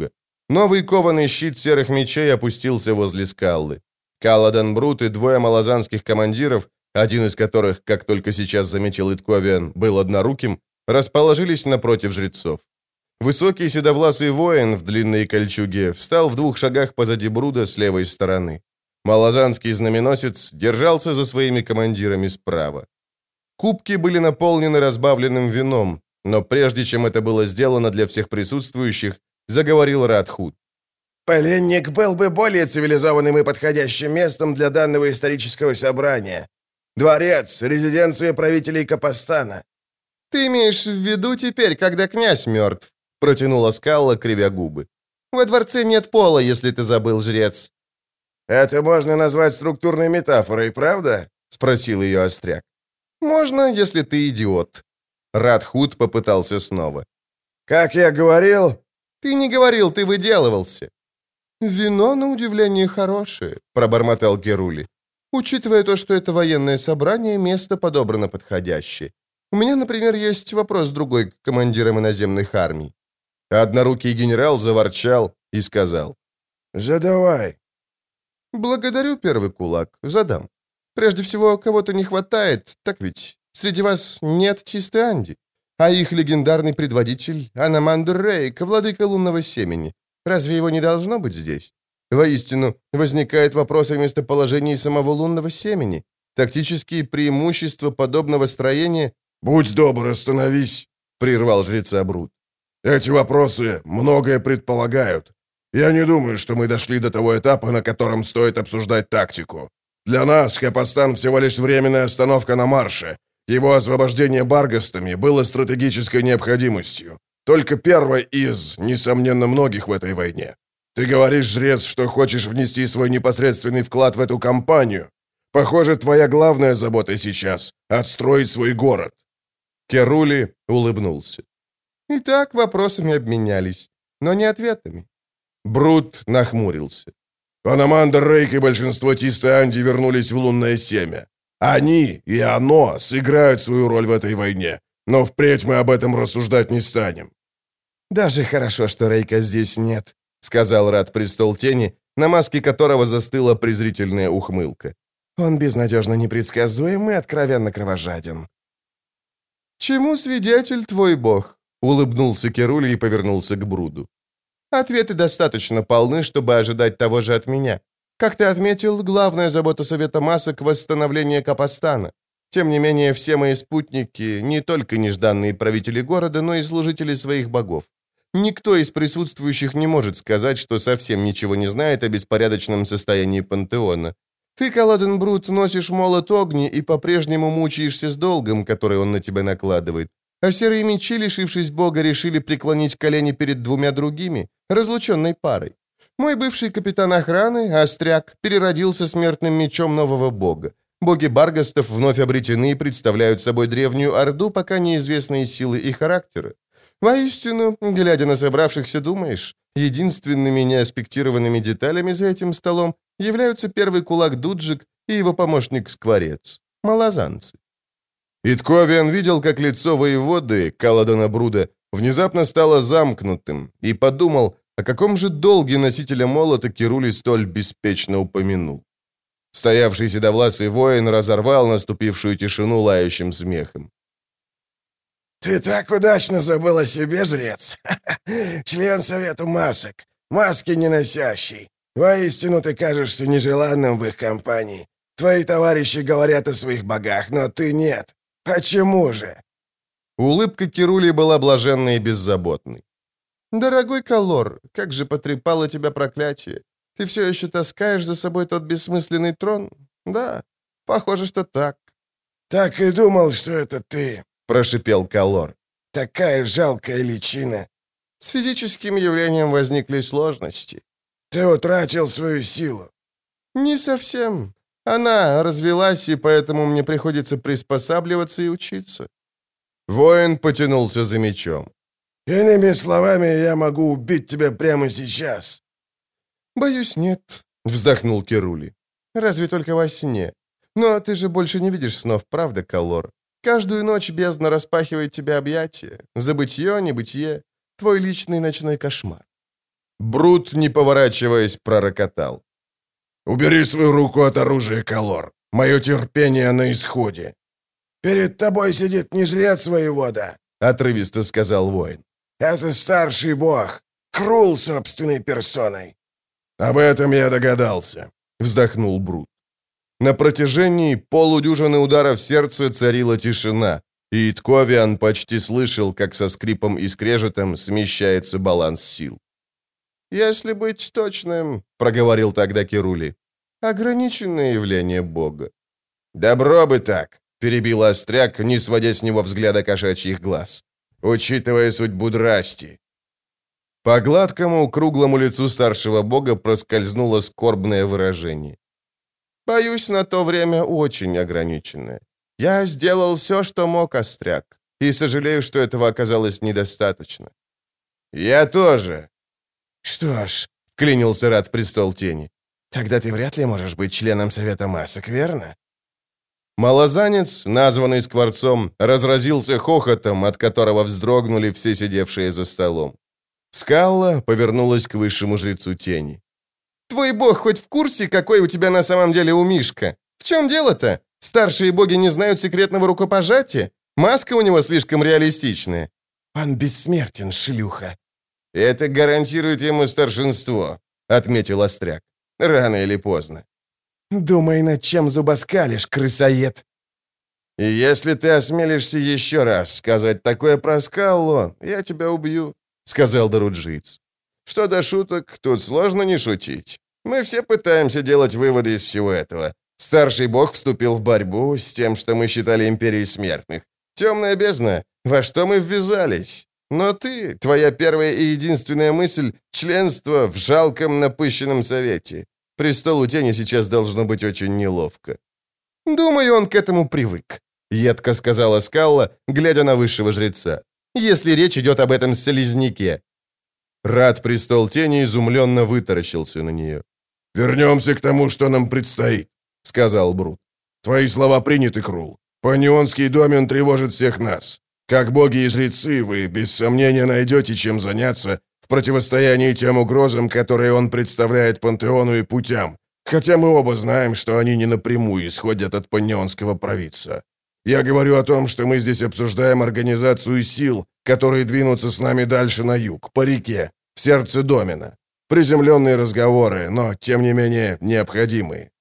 Новый кованый щит серых мечей опустился возле скалы. Каладан Брут и двое малазанских командиров, один из которых, как только сейчас заметил Итковиан, был одноруким, расположились напротив жрецов. Высокий седовласый воин в длинной кольчуге встал в двух шагах позади Бруда с левой стороны. Малазанский знаменосец держался за своими командирами справа. Кубки были наполнены разбавленным вином, но прежде чем это было сделано для всех присутствующих, заговорил Радхут. «Поленник был бы более цивилизованным и подходящим местом для данного исторического собрания. Дворец, резиденция правителей Капостана». «Ты имеешь в виду теперь, когда князь мертв?» — протянула Скалла, кривя губы. «Во дворце нет пола, если ты забыл, жрец». «Это можно назвать структурной метафорой, правда?» — спросил ее Остряк. «Можно, если ты идиот». Радхут попытался снова. «Как я говорил...» «Ты не говорил, ты выделывался». «Вино, на удивление, хорошее», — пробормотал Керули. «Учитывая то, что это военное собрание, место подобрано подходящее. У меня, например, есть вопрос другой к командирам иноземных армий». Однорукий генерал заворчал и сказал. «Задавай». «Благодарю, первый кулак, задам. Прежде всего, кого-то не хватает, так ведь? Среди вас нет чистой Анди, а их легендарный предводитель Анамандр Рейк, владыка лунного семени. Разве его не должно быть здесь? Воистину, возникает вопрос о местоположении самого лунного семени. Тактические преимущества подобного строения...» «Будь добр, остановись», — прервал жреца Брут. «Эти вопросы многое предполагают. Я не думаю, что мы дошли до того этапа, на котором стоит обсуждать тактику. Для нас Капостан всего лишь временная остановка на марше. Его освобождение баргастами было стратегической необходимостью. Только первой из, несомненно, многих в этой войне. Ты говоришь, жрец, что хочешь внести свой непосредственный вклад в эту кампанию. Похоже, твоя главная забота сейчас — отстроить свой город». Керули улыбнулся. «Итак, вопросами обменялись, но не ответами». Брут нахмурился. «Анамандр Рейк и большинство Тисты Анди вернулись в лунное семя. Они и оно сыграют свою роль в этой войне, но впредь мы об этом рассуждать не станем». «Даже хорошо, что Рейка здесь нет», — сказал Рад Престол Тени, на маске которого застыла презрительная ухмылка. «Он безнадежно непредсказуем и откровенно кровожаден». «Чему свидетель твой бог?» — улыбнулся Керули и повернулся к Бруду. «Ответы достаточно полны, чтобы ожидать того же от меня. Как ты отметил, главная забота Совета Масок — восстановление Капостана. Тем не менее, все мои спутники — не только нежданные правители города, но и служители своих богов. Никто из присутствующих не может сказать, что совсем ничего не знает о беспорядочном состоянии пантеона. Ты, Каладен Брут, носишь молот огни и по-прежнему мучаешься с долгом, который он на тебя накладывает. А серые мечи, лишившись бога, решили преклонить колени перед двумя другими, разлученной парой. Мой бывший капитан охраны, Остряк, переродился смертным мечом нового бога. Боги Баргастов вновь обретены и представляют собой древнюю орду, пока неизвестные силы и характеры. Воистину, глядя на собравшихся, думаешь, единственными неаспектированными деталями за этим столом являются первый кулак Дуджик и его помощник Скворец, малазанцы. Итковиан видел, как лицо воеводы, Каладана Бруда, внезапно стало замкнутым, и подумал, о каком же долге носителя молота Керули столь беспечно упомянул. Стоявший седовласый воин разорвал наступившую тишину лающим смехом. «Ты так удачно забыл о себе, жрец! Член Совета Масок, маски не носящий. Воистину ты кажешься нежеланным в их компании. Твои товарищи говорят о своих богах, но ты нет. Почему же?» Улыбка Керули была блаженной и беззаботной. «Дорогой Калор, как же потрепало тебя проклятие. Ты все еще таскаешь за собой тот бессмысленный трон? Да, похоже, что так». «Так и думал, что это ты», — прошипел Калор. «Такая жалкая личина». «С физическим явлением возникли сложности». «Ты утратил свою силу». «Не совсем. Она развелась, и поэтому мне приходится приспосабливаться и учиться». Воин потянулся за мечом. «Иными словами, я могу убить тебя прямо сейчас». «Боюсь, нет», — вздохнул Керули. «Разве только во сне. Но ты же больше не видишь снов, правда, Калор? Каждую ночь бездна распахивает тебе объятия. Забытье, небытие. Твой личный ночной кошмар». Брут, не поворачиваясь, пророкотал. «Убери свою руку от оружия, Калор. Мое терпение на исходе». «Перед тобой сидит не жрец воевода», — отрывисто сказал воин. «Это старший бог, Крул собственной персоной». «Об этом я догадался», — вздохнул Брут. На протяжении полудюжины ударов сердца царила тишина, и Тковиан почти слышал, как со скрипом и скрежетом смещается баланс сил. «Если быть точным», — проговорил тогда Керули, — «ограниченное явление Бога». «Добро бы так», — перебил Остряк, не сводя с него взгляда кошачьих глаз, «учитывая судьбу Драсти». По гладкому, круглому лицу старшего бога проскользнуло скорбное выражение. «Боюсь, на то время очень ограниченное. Я сделал все, что мог, Остряк, и сожалею, что этого оказалось недостаточно». «Я тоже». «Что ж», — вклинился Рад Престол Тени, — «тогда ты вряд ли можешь быть членом Совета Масок, верно?» Малозанец, названный Скворцом, разразился хохотом, от которого вздрогнули все сидевшие за столом. Скалла повернулась к высшему жрецу Тени. «Твой бог хоть в курсе, какой у тебя на самом деле умишка? В чем дело-то? Старшие боги не знают секретного рукопожатия? Маска у него слишком реалистичная». «Он бессмертен, шлюха». «Это гарантирует ему старшинство», — отметил Остряк. «Рано или поздно». «Думай, над чем зубоскалишь, крысоед». «И если ты осмелишься еще раз сказать такое про Скаллу, я тебя убью», — сказал Даруджиц. «Что до шуток, тут сложно не шутить. Мы все пытаемся делать выводы из всего этого. Старший бог вступил в борьбу с тем, что мы считали империей смертных. Темная бездна, во что мы ввязались? Но ты, твоя первая и единственная мысль — членство в жалком напыщенном совете. Престолу Тени сейчас должно быть очень неловко». «Думаю, он к этому привык», — едко сказала Скалла, глядя на высшего жреца. «Если речь идет об этом слизняке». Рад Престол Тени изумленно вытаращился на нее. «Вернемся к тому, что нам предстоит», — сказал Брут. «Твои слова приняты, Крул. Панионский домен тревожит всех нас. Как боги и жрецы, вы без сомнения найдете чем заняться в противостоянии тем угрозам, которые он представляет пантеону и путям, хотя мы оба знаем, что они не напрямую исходят от панионского провидца. Я говорю о том, что мы здесь обсуждаем организацию сил, которые двинутся с нами дальше на юг, по реке, в сердце домена. Приземленные разговоры, но, тем не менее, необходимые».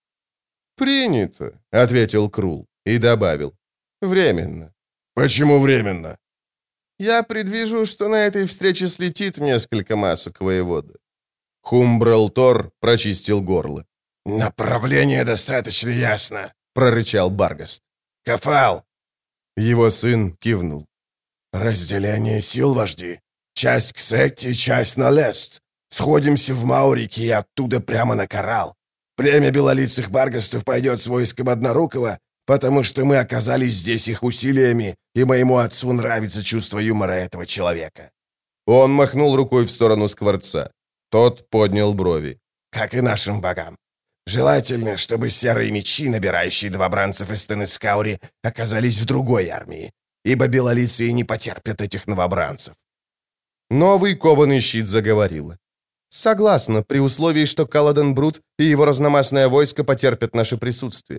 «Принято», — ответил Крул и добавил. «Временно». «Почему временно?» «Я предвижу, что на этой встрече слетит несколько масок воевода». Хумбрал Тор прочистил горло. «Направление достаточно ясно», — прорычал Баргаст. «Кафал!» Его сын кивнул. «Разделение сил, вожди. Часть к Сетти, часть на Лест. Сходимся в Маурике и оттуда прямо на Коралл. Племя белолицых Баргастов пойдет с войском Однорукого, потому что мы оказались здесь их усилиями, и моему отцу нравится чувство юмора этого человека». Он махнул рукой в сторону Скворца. Тот поднял брови. «Как и нашим богам. Желательно, чтобы серые мечи, набирающие новобранцев из Тенескаури, оказались в другой армии, ибо белолицые не потерпят этих новобранцев». Новый кованый щит заговорила. «Согласна, при условии, что Каладен Брут и его разномастное войско потерпят наше присутствие».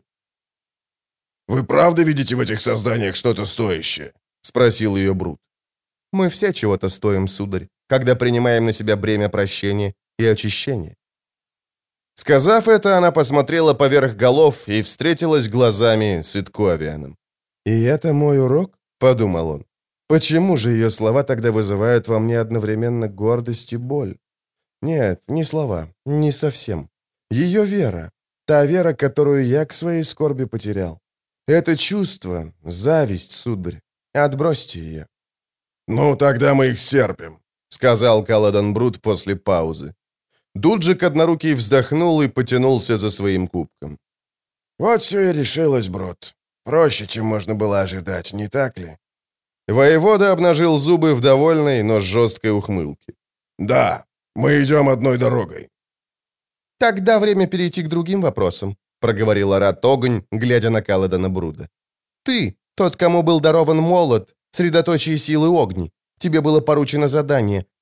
«Вы правда видите в этих созданиях что-то стоящее?» — спросил ее Брут. «Мы все чего-то стоим, сударь, когда принимаем на себя бремя прощения и очищения». Сказав это, она посмотрела поверх голов и встретилась глазами с Итковианом. «И это мой урок?» — подумал он. «Почему же ее слова тогда вызывают во мне одновременно гордость и боль? Нет, не слова, не совсем. Ее вера, та вера, которую я к своей скорби потерял. Это чувство, зависть, сударь. Отбросьте ее». «Ну, тогда мы их серпим», — сказал Каладан Брут после паузы. Дуджик Однорукий вздохнул и потянулся за своим кубком. «Вот все и решилось, Брут. Проще, чем можно было ожидать, не так ли?» Воевода обнажил зубы в довольной, но жесткой ухмылке. «Да, мы идем одной дорогой». «Тогда время перейти к другим вопросам», — проговорил Арат Огонь, глядя на Каладана Бруда. «Ты, тот, кому был дарован молот, средоточие силы огни. Тебе было поручено задание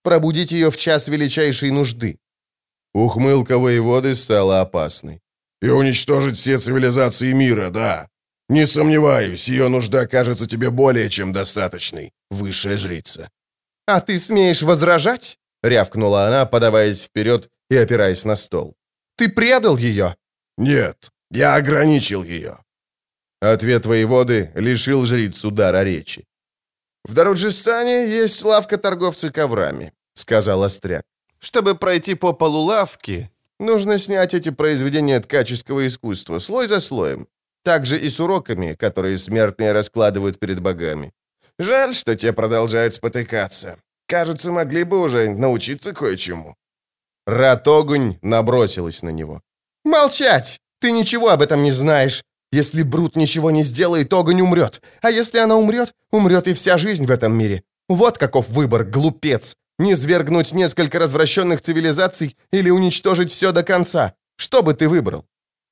Пробудить ее в час величайшей нужды». Ухмылка воеводы стала опасной. «И уничтожить все цивилизации мира, да. Не сомневаюсь, ее нужда кажется тебе более чем достаточной, высшая жрица». «А ты смеешь возражать?» — рявкнула она, подаваясь вперед и опираясь на стол. «Ты предал ее?» «Нет, я ограничил ее». Ответ воеводы лишил жрицу дара речи. «В Даруджистане есть лавка торговца коврами», — сказал Остряк. «Чтобы пройти по полу лавки, нужно снять эти произведения ткаческого искусства слой за слоем. Также и с уроками, которые смертные раскладывают перед богами. Жаль, что те продолжают спотыкаться. Кажется, могли бы уже научиться кое-чему». Ратогонь набросилась на него. «Молчать! Ты ничего об этом не знаешь. Если Брут ничего не сделает, Огонь умрет. А если она умрет, умрет и вся жизнь в этом мире. Вот каков выбор, глупец. Низвергнуть несколько развращенных цивилизаций или уничтожить все до конца. Что бы ты выбрал?»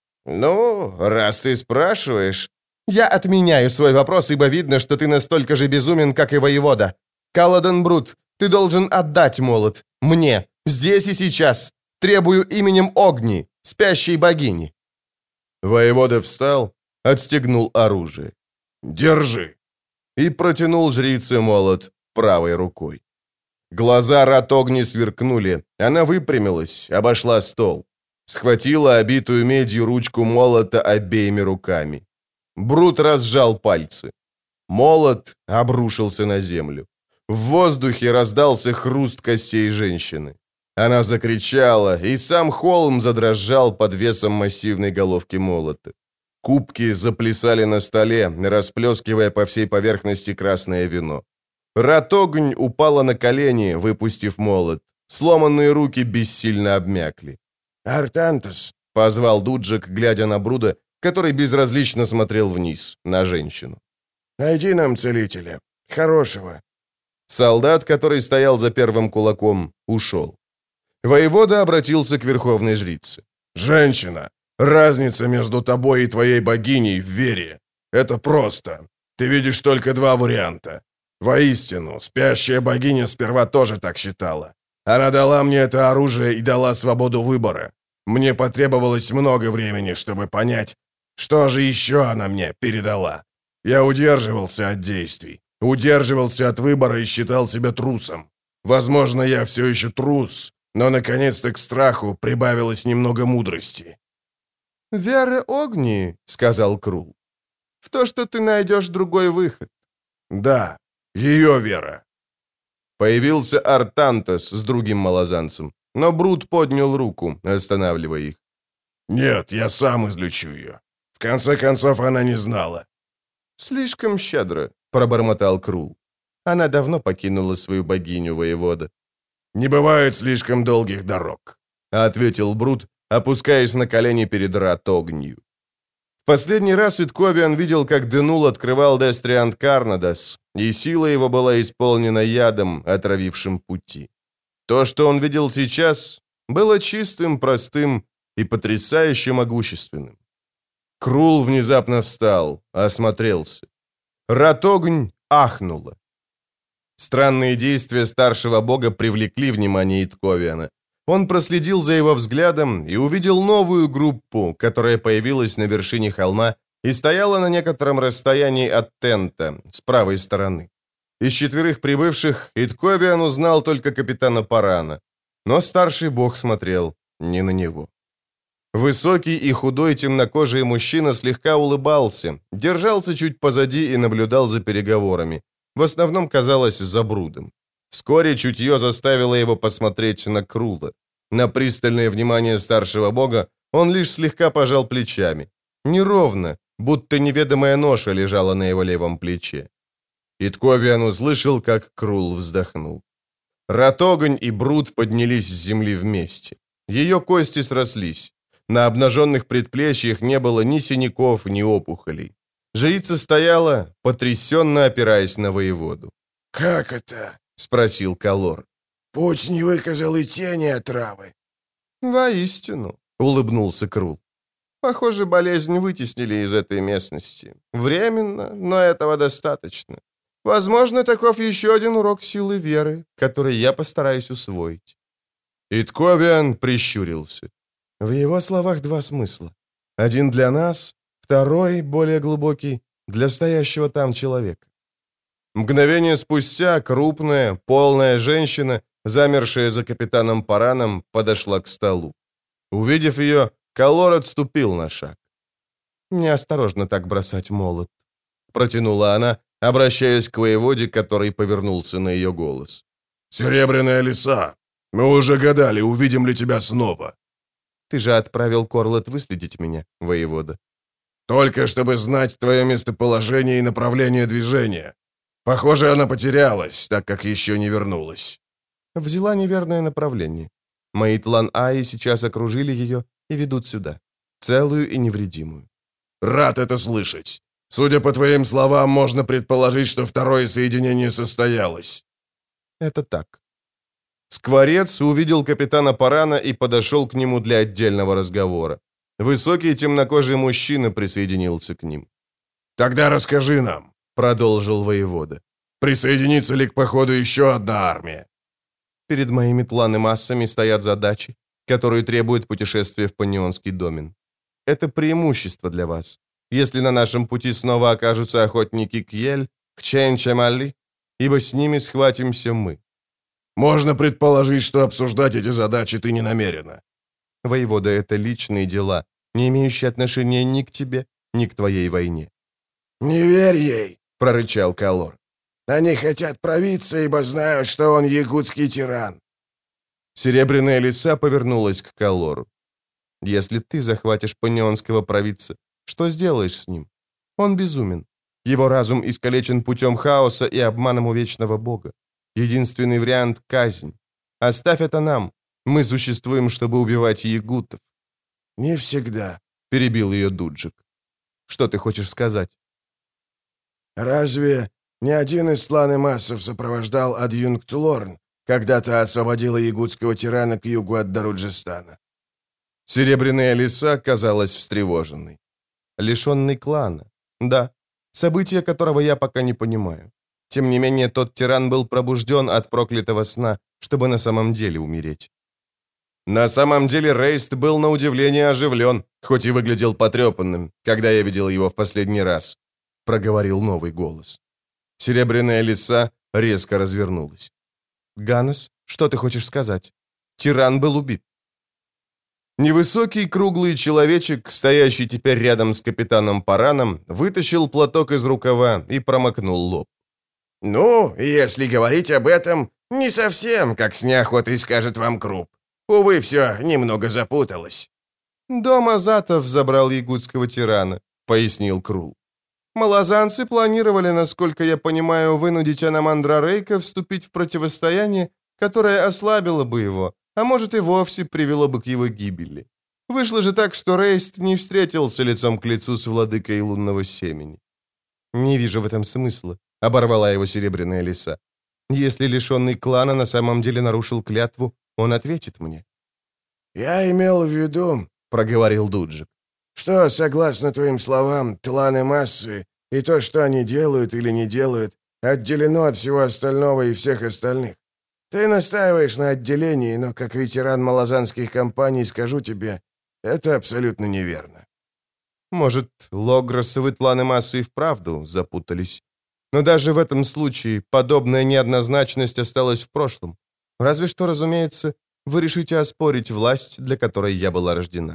«Ну, раз ты спрашиваешь...» «Я отменяю свой вопрос, ибо видно, что ты настолько же безумен, как и воевода. Каладан Брут, ты должен отдать молот. Мне. Здесь и сейчас. Требую именем Огни, спящей богини». Воевода встал, отстегнул оружие. «Держи!» И протянул жрице молот правой рукой. Глаза Ратогни сверкнули, она выпрямилась, обошла стол. Схватила обитую медью ручку молота обеими руками. Брут разжал пальцы. Молот обрушился на землю. В воздухе раздался хруст костей женщины. Она закричала, и сам холм задрожал под весом массивной головки молота. Кубки заплясали на столе, расплескивая по всей поверхности красное вино. Ратогнь упала на колени, выпустив молот. Сломанные руки бессильно обмякли. «Артантес», — позвал Дуджик, глядя на Бруда, который безразлично смотрел вниз, на женщину. «Найди нам целителя. Хорошего». Солдат, который стоял за первым кулаком, ушел. Воевода обратился к верховной жрице. «Женщина, разница между тобой и твоей богиней в вере. Это просто. Ты видишь только два варианта. Воистину, спящая богиня сперва тоже так считала. Она дала мне это оружие и дала свободу выбора. Мне потребовалось много времени, чтобы понять, что же еще она мне передала. Я удерживался от действий, удерживался от выбора и считал себя трусом. Возможно, я все еще трус, но наконец-то к страху прибавилось немного мудрости». «Вера Огни», — сказал Крул, — «в то, что ты найдешь другой выход». «Да, ее вера». Появился Артантес с другим малозанцем, но Брут поднял руку, останавливая их. «Нет, я сам излечу ее. В конце концов, она не знала». «Слишком щедро», — пробормотал Крул. Она давно покинула свою богиню, воевода. «Не бывает слишком долгих дорог», — ответил Брут, опускаясь на колени перед Ратогнью. В последний раз Итковиан видел, как Денул открывал Дестриант Карнадас, и сила его была исполнена ядом, отравившим пути. То, что он видел сейчас, было чистым, простым и потрясающе могущественным. Крул внезапно встал, осмотрелся. Ратогнь ахнула. Странные действия старшего бога привлекли внимание Итковиана. Он проследил за его взглядом и увидел новую группу, которая появилась на вершине холма и стояла на некотором расстоянии от тента, с правой стороны. Из четверых прибывших Итковиан узнал только капитана Парана, но старший бог смотрел не на него. Высокий и худой темнокожий мужчина слегка улыбался, держался чуть позади и наблюдал за переговорами. В основном казалось за Брудом. Вскоре чутье заставило его посмотреть на Крула. На пристальное внимание старшего бога он лишь слегка пожал плечами. Неровно, будто неведомая ноша лежала на его левом плече. Итковиан услышал, как Крул вздохнул. Ратогонь и Бруд поднялись с земли вместе. Ее кости срослись. На обнаженных предплечьях не было ни синяков, ни опухолей. Жрица стояла, потрясенно опираясь на воеводу. «Как это?» — спросил Калор. «Путь не выказал и тени отравы». «Воистину», — улыбнулся Крул. «Похоже, болезнь вытеснили из этой местности. Временно, но этого достаточно. Возможно, таков еще один урок силы веры, который я постараюсь усвоить». Итковиан прищурился. В его словах два смысла. Один для нас, второй, более глубокий, для стоящего там человека. Мгновение спустя крупная, полная женщина, замершая за капитаном Параном, подошла к столу. Увидев ее, Калор отступил на шаг. «Неосторожно так бросать молот», — протянула она, обращаясь к воеводе, который повернулся на ее голос. «Серебряная лиса, мы уже гадали, увидим ли тебя снова». «Ты же отправил Корлет выследить меня, воевода». «Только чтобы знать твое местоположение и направление движения. Похоже, она потерялась, так как еще не вернулась». Взяла неверное направление. Мои тлан-аи сейчас окружили ее и ведут сюда, целую и невредимую. «Рад это слышать. Судя по твоим словам, можно предположить, что второе соединение состоялось». «Это так». Скворец увидел капитана Парана и подошел к нему для отдельного разговора. Высокий темнокожий мужчина присоединился к ним. «Тогда расскажи нам», — продолжил воевода. «Присоединится ли к походу еще одна армия?» «Перед моими тлан-массами стоят задачи, которые требуют путешествия в Панионский домен. Это преимущество для вас. Если на нашем пути снова окажутся охотники Кьель, к Чейн-Чамали, ибо с ними схватимся мы». «Можно предположить, что обсуждать эти задачи ты не намерена». «Воевода, это личные дела, не имеющие отношения ни к тебе, ни к твоей войне». «Не верь ей», — прорычал Калор. «Они хотят провидца, ибо знают, что он якутский тиран». Серебряная лиса повернулась к Калору. «Если ты захватишь панионского провидца, что сделаешь с ним? Он безумен. Его разум искалечен путем хаоса и обманом у вечного бога. Единственный вариант — казнь. Оставь это нам. Мы существуем, чтобы убивать ягутов». «Не всегда», — перебил ее Дуджик. «Что ты хочешь сказать?» «Разве ни один из тлан-массов сопровождал адъюнкт Лорн, когда та освободила ягутского тирана к югу от Даруджистана?» Серебряная лиса казалась встревоженной. Лишенный клана. Да, события которого я пока не понимаю. Тем не менее, тот тиран был пробужден от проклятого сна, чтобы на самом деле умереть. На самом деле Рейст был на удивление оживлен, хоть и выглядел потрепанным, когда я видел его в последний раз, — проговорил новый голос. Серебряная лиса резко развернулась. «Ганнес, что ты хочешь сказать? Тиран был убит». Невысокий круглый человечек, стоящий теперь рядом с капитаном Параном, вытащил платок из рукава и промокнул лоб. «Ну, если говорить об этом, не совсем, как с неохотой скажет вам Круп. Увы, все немного запуталось». «Дом Азатов забрал ягутского тирана», — пояснил Крул. «Малазанцы планировали, насколько я понимаю, вынудить Анамандра Рейка вступить в противостояние, которое ослабило бы его, а может и вовсе привело бы к его гибели. Вышло же так, что Рейст не встретился лицом к лицу с владыкой лунного семени». «Не вижу в этом смысла», — оборвала его серебряная лиса. «Если лишенный клана на самом деле нарушил клятву, он ответит мне». «Я имел в виду», — проговорил Дуджик, «что, согласно твоим словам, тлан-массы и то, что они делают или не делают, отделено от всего остального и всех остальных. Ты настаиваешь на отделении, но как ветеран малазанских компаний скажу тебе, это абсолютно неверно». Может, Логросовы тлан-массы и вправду запутались. Но даже в этом случае подобная неоднозначность осталась в прошлом. Разве что, разумеется, вы решите оспорить власть, для которой я была рождена».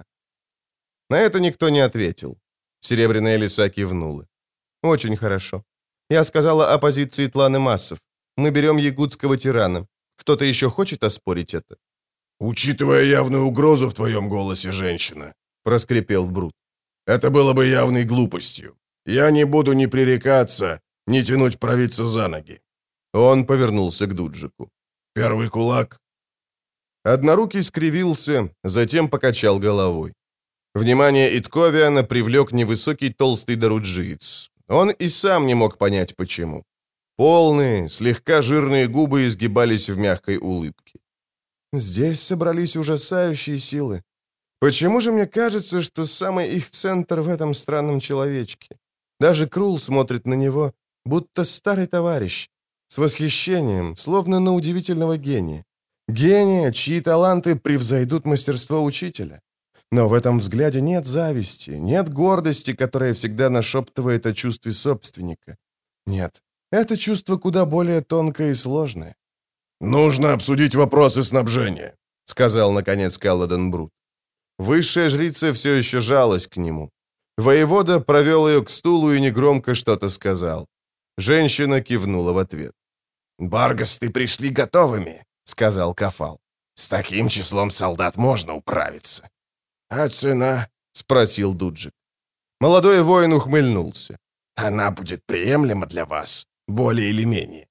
На это никто не ответил. Серебряная лиса кивнула. «Очень хорошо. Я сказала о позиции тлан-массов. Мы берем ягутского тирана. Кто-то еще хочет оспорить это?» «Учитывая явную угрозу в твоем голосе, женщина», — проскрипел Брут, «это было бы явной глупостью. Я не буду ни пререкаться, ни тянуть провидца за ноги». Он повернулся к Дуджику. «Первый кулак». Однорукий скривился, затем покачал головой. Внимание Итковиана привлек невысокий толстый даруджиец. Он и сам не мог понять, почему. Полные, слегка жирные губы изгибались в мягкой улыбке. Здесь собрались ужасающие силы. Почему же мне кажется, что самый их центр в этом странном человечке? Даже Крул смотрит на него, будто старый товарищ, с восхищением, словно на удивительного гения. Гения, чьи таланты превзойдут мастерство учителя. Но в этом взгляде нет зависти, нет гордости, которая всегда нашептывает о чувстве собственника. Нет, это чувство куда более тонкое и сложное. «Нужно обсудить вопросы снабжения», — сказал, наконец, Калладен Брут. Высшая жрица все еще жалась к нему. Воевода провел ее к стулу и негромко что-то сказал. Женщина кивнула в ответ. «Баргасты пришли готовыми», — сказал Кафал. «С таким числом солдат можно управиться». «А цена?» — спросил Дуджик. Молодой воин ухмыльнулся. «Она будет приемлема для вас, более или менее».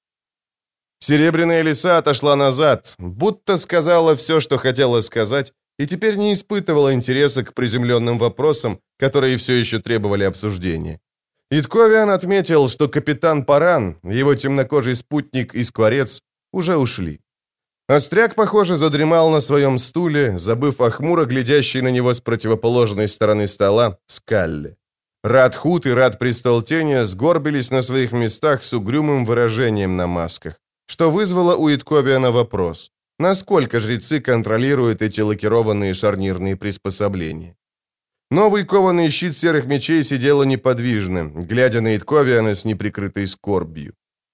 Серебряная лиса отошла назад, будто сказала все, что хотела сказать, и теперь не испытывала интереса к приземленным вопросам, которые все еще требовали обсуждения. Итковиан отметил, что капитан Паран, его темнокожий спутник и скворец уже ушли. Остряк, похоже, задремал на своем стуле, забыв о хмуро глядящей на него с противоположной стороны стола Скалле. Радхут и Рад Престолтения сгорбились на своих местах с угрюмым выражением на масках, что вызвало у Итковиана вопрос, насколько жрецы контролируют эти лакированные шарнирные приспособления. Новый кованый щит серых мечей сидела неподвижно, глядя на Итковиана с неприкрытой скорбью.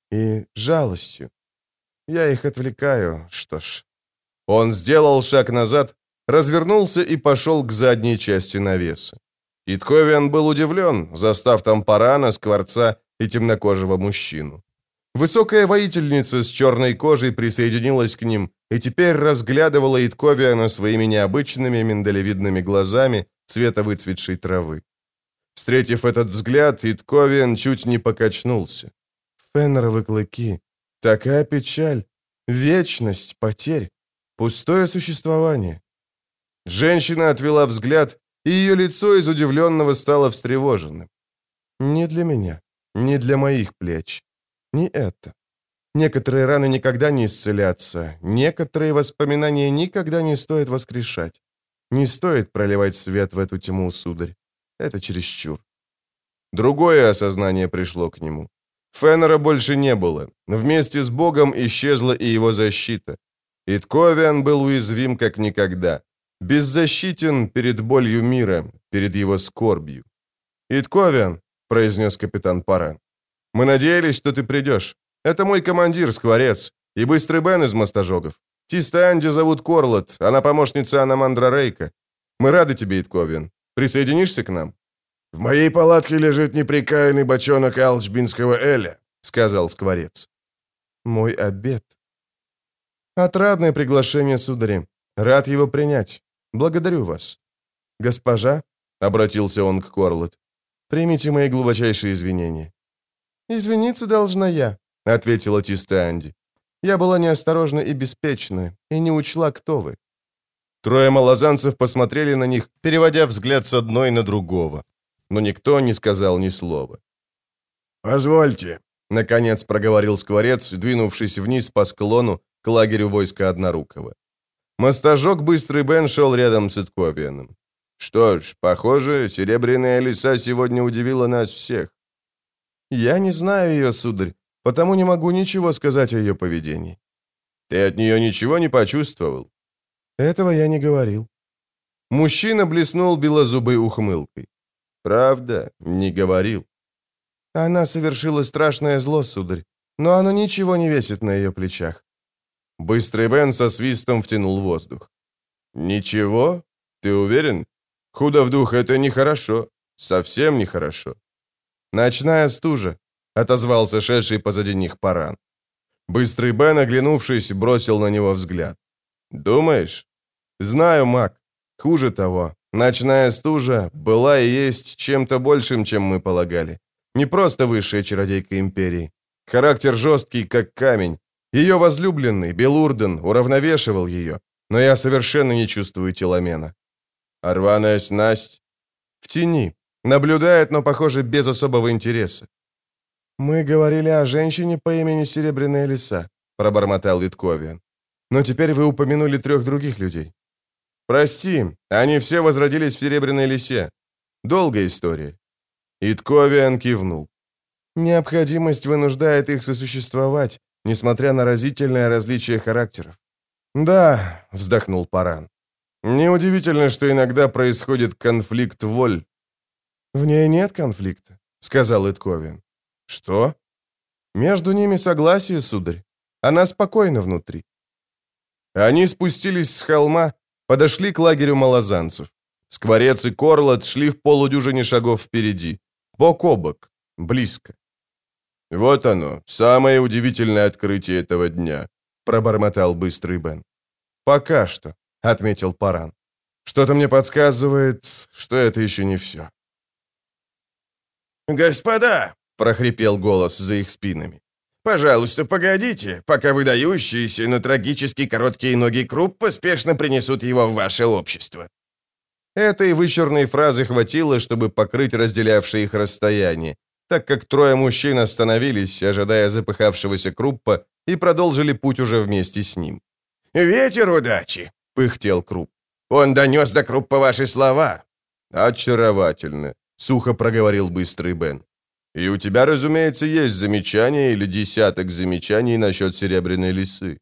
И жалостью. Я их отвлекаю, что ж. Он сделал шаг назад, развернулся и пошел к задней части навеса. Итковиан был удивлен, застав там Парана, скворца и темнокожего мужчину. Высокая воительница с черной кожей присоединилась к ним и теперь разглядывала Итковиана своими необычными миндалевидными глазами цвета выцветшей травы. Встретив этот взгляд, Итковиан чуть не покачнулся. Феннеровы клыки. Такая печаль. Вечность потерь. Пустое существование. Женщина отвела взгляд, и ее лицо из удивленного стало встревоженным. Не для меня, не для моих плеч. Не это. Некоторые раны никогда не исцелятся, некоторые воспоминания никогда не стоит воскрешать. Не стоит проливать свет в эту тьму, сударь. Это чересчур. Другое осознание пришло к нему. Феннера больше не было. Вместе с Богом исчезла и его защита. Итковиан был уязвим как никогда. Беззащитен перед болью мира, перед его скорбью. «Итковиан», — произнес капитан Паран, — «мы надеялись, что ты придешь. Это мой командир, скворец, и быстрый Бен из Мостожогов. Тиста Анди зовут Корлот, она помощница Анамандра Рейка. Мы рады тебе, Итковиан. Присоединишься к нам?» «В моей палатке лежит неприкаянный бочонок алчбинского эля», — сказал скворец. «Мой обед». «Отрадное приглашение, судари. Рад его принять. Благодарю вас. Госпожа», — обратился он к Корлот, — «примите мои глубочайшие извинения». «Извиниться должна я», — ответила Тиста Анди. «Я была неосторожна и беспечна, и не учла, кто вы». Трое малозанцев посмотрели на них, переводя взгляд с одной на другого. Но никто не сказал ни слова. «Позвольте», — наконец проговорил скворец, двинувшись вниз по склону к лагерю войска Однорукого. Мостожок Быстрый Бен шел рядом с Итковианом. «Что ж, похоже, Серебряная лиса сегодня удивила нас всех». «Я не знаю ее, сударь, потому не могу ничего сказать о ее поведении». «Ты от нее ничего не почувствовал?» «Этого я не говорил». Мужчина блеснул белозубой ухмылкой. «Правда, не говорил». «Она совершила страшное зло, сударь, но оно ничего не весит на ее плечах». Быстрый Бен со свистом втянул воздух. «Ничего? Ты уверен? Худо в дух — это нехорошо. Совсем нехорошо». «Ночная стужа», — отозвался шедший позади них Паран. Быстрый Бен, оглянувшись, бросил на него взгляд. «Думаешь?» «Знаю, маг. Хуже того, ночная стужа была и есть чем-то большим, чем мы полагали. Не просто высшая чародейка Империи. Характер жесткий, как камень. Ее возлюбленный, Белурден, уравновешивал ее, но я совершенно не чувствую Теломена. А рваная снасть? В тени. Наблюдает, но, похоже, без особого интереса. «Мы говорили о женщине по имени Серебряная лиса», — пробормотал Итковиан. «Но теперь вы упомянули трех других людей». «Прости, они все возродились в Серебряной лисе. Долгая история». Итковиан кивнул. Необходимость вынуждает их сосуществовать, несмотря на разительное различие характеров. «Да», — вздохнул Паран. «Неудивительно, что иногда происходит конфликт воль». «В ней нет конфликта», — сказал Итковин. «Что?» «Между ними согласие, сударь. Она спокойна внутри». Они спустились с холма, подошли к лагерю малозанцев. Скворец и Корлот шли в полудюжине шагов впереди, бок о бок, близко. «Вот оно, самое удивительное открытие этого дня», — пробормотал быстрый Бен. «Пока что», — отметил Паран. «Что-то мне подсказывает, что это еще не все». «Господа!» — прохрипел голос за их спинами. «Пожалуйста, погодите, пока выдающиеся, но трагически короткие ноги Круп поспешно принесут его в ваше общество». Этой вычурной фразы хватило, чтобы покрыть разделявшее их расстояние, так как трое мужчин остановились, ожидая запыхавшегося Круппа, и продолжили путь уже вместе с ним. «Ветер удачи!» — пыхтел Круп. «Он донес до Круппа ваши слова». «Очаровательно», — сухо проговорил быстрый Бен. «И у тебя, разумеется, есть замечание или десяток замечаний насчет Серебряной Лисы».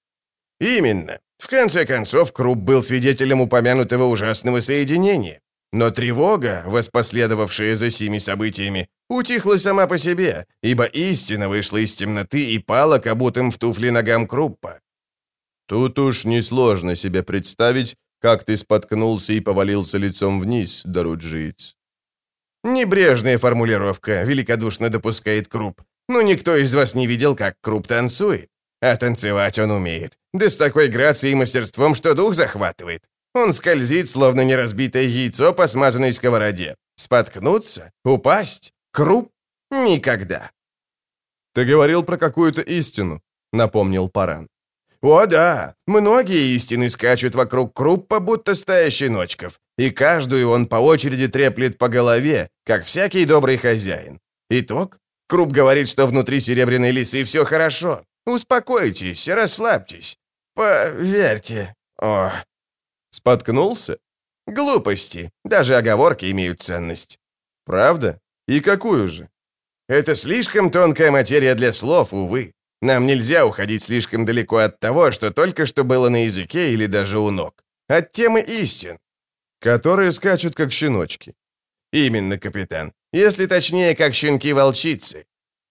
«Именно. В конце концов, Круп был свидетелем упомянутого ужасного соединения. Но тревога, воспоследовавшая за сими событиями, утихла сама по себе, ибо истина вышла из темноты и пала к обутым в туфли ногам Круппа». «Тут уж несложно себе представить, как ты споткнулся и повалился лицом вниз, Даруджиец». «Небрежная формулировка, великодушно допускает Круп. Но никто из вас не видел, как Круп танцует. А танцевать он умеет. Да с такой грацией и мастерством, что дух захватывает. Он скользит, словно неразбитое яйцо по смазанной сковороде. Споткнуться? Упасть? Круп? Никогда». «Ты говорил про какую-то истину», — напомнил Паран. «О да, многие истины скачут вокруг Круппа, будто стая щеночков, и каждую он по очереди треплет по голове, как всякий добрый хозяин. Итог? Круп говорит, что внутри Серебряной Лисы все хорошо. Успокойтесь, расслабьтесь. Поверьте. О. Споткнулся? Глупости. Даже оговорки имеют ценность». «Правда? И какую же?» «Это слишком тонкая материя для слов, увы. Нам нельзя уходить слишком далеко от того, что только что было на языке или даже у ног. От темы истин». «Которые скачут, как щеночки». «Именно, капитан. Если точнее, как щенки-волчицы».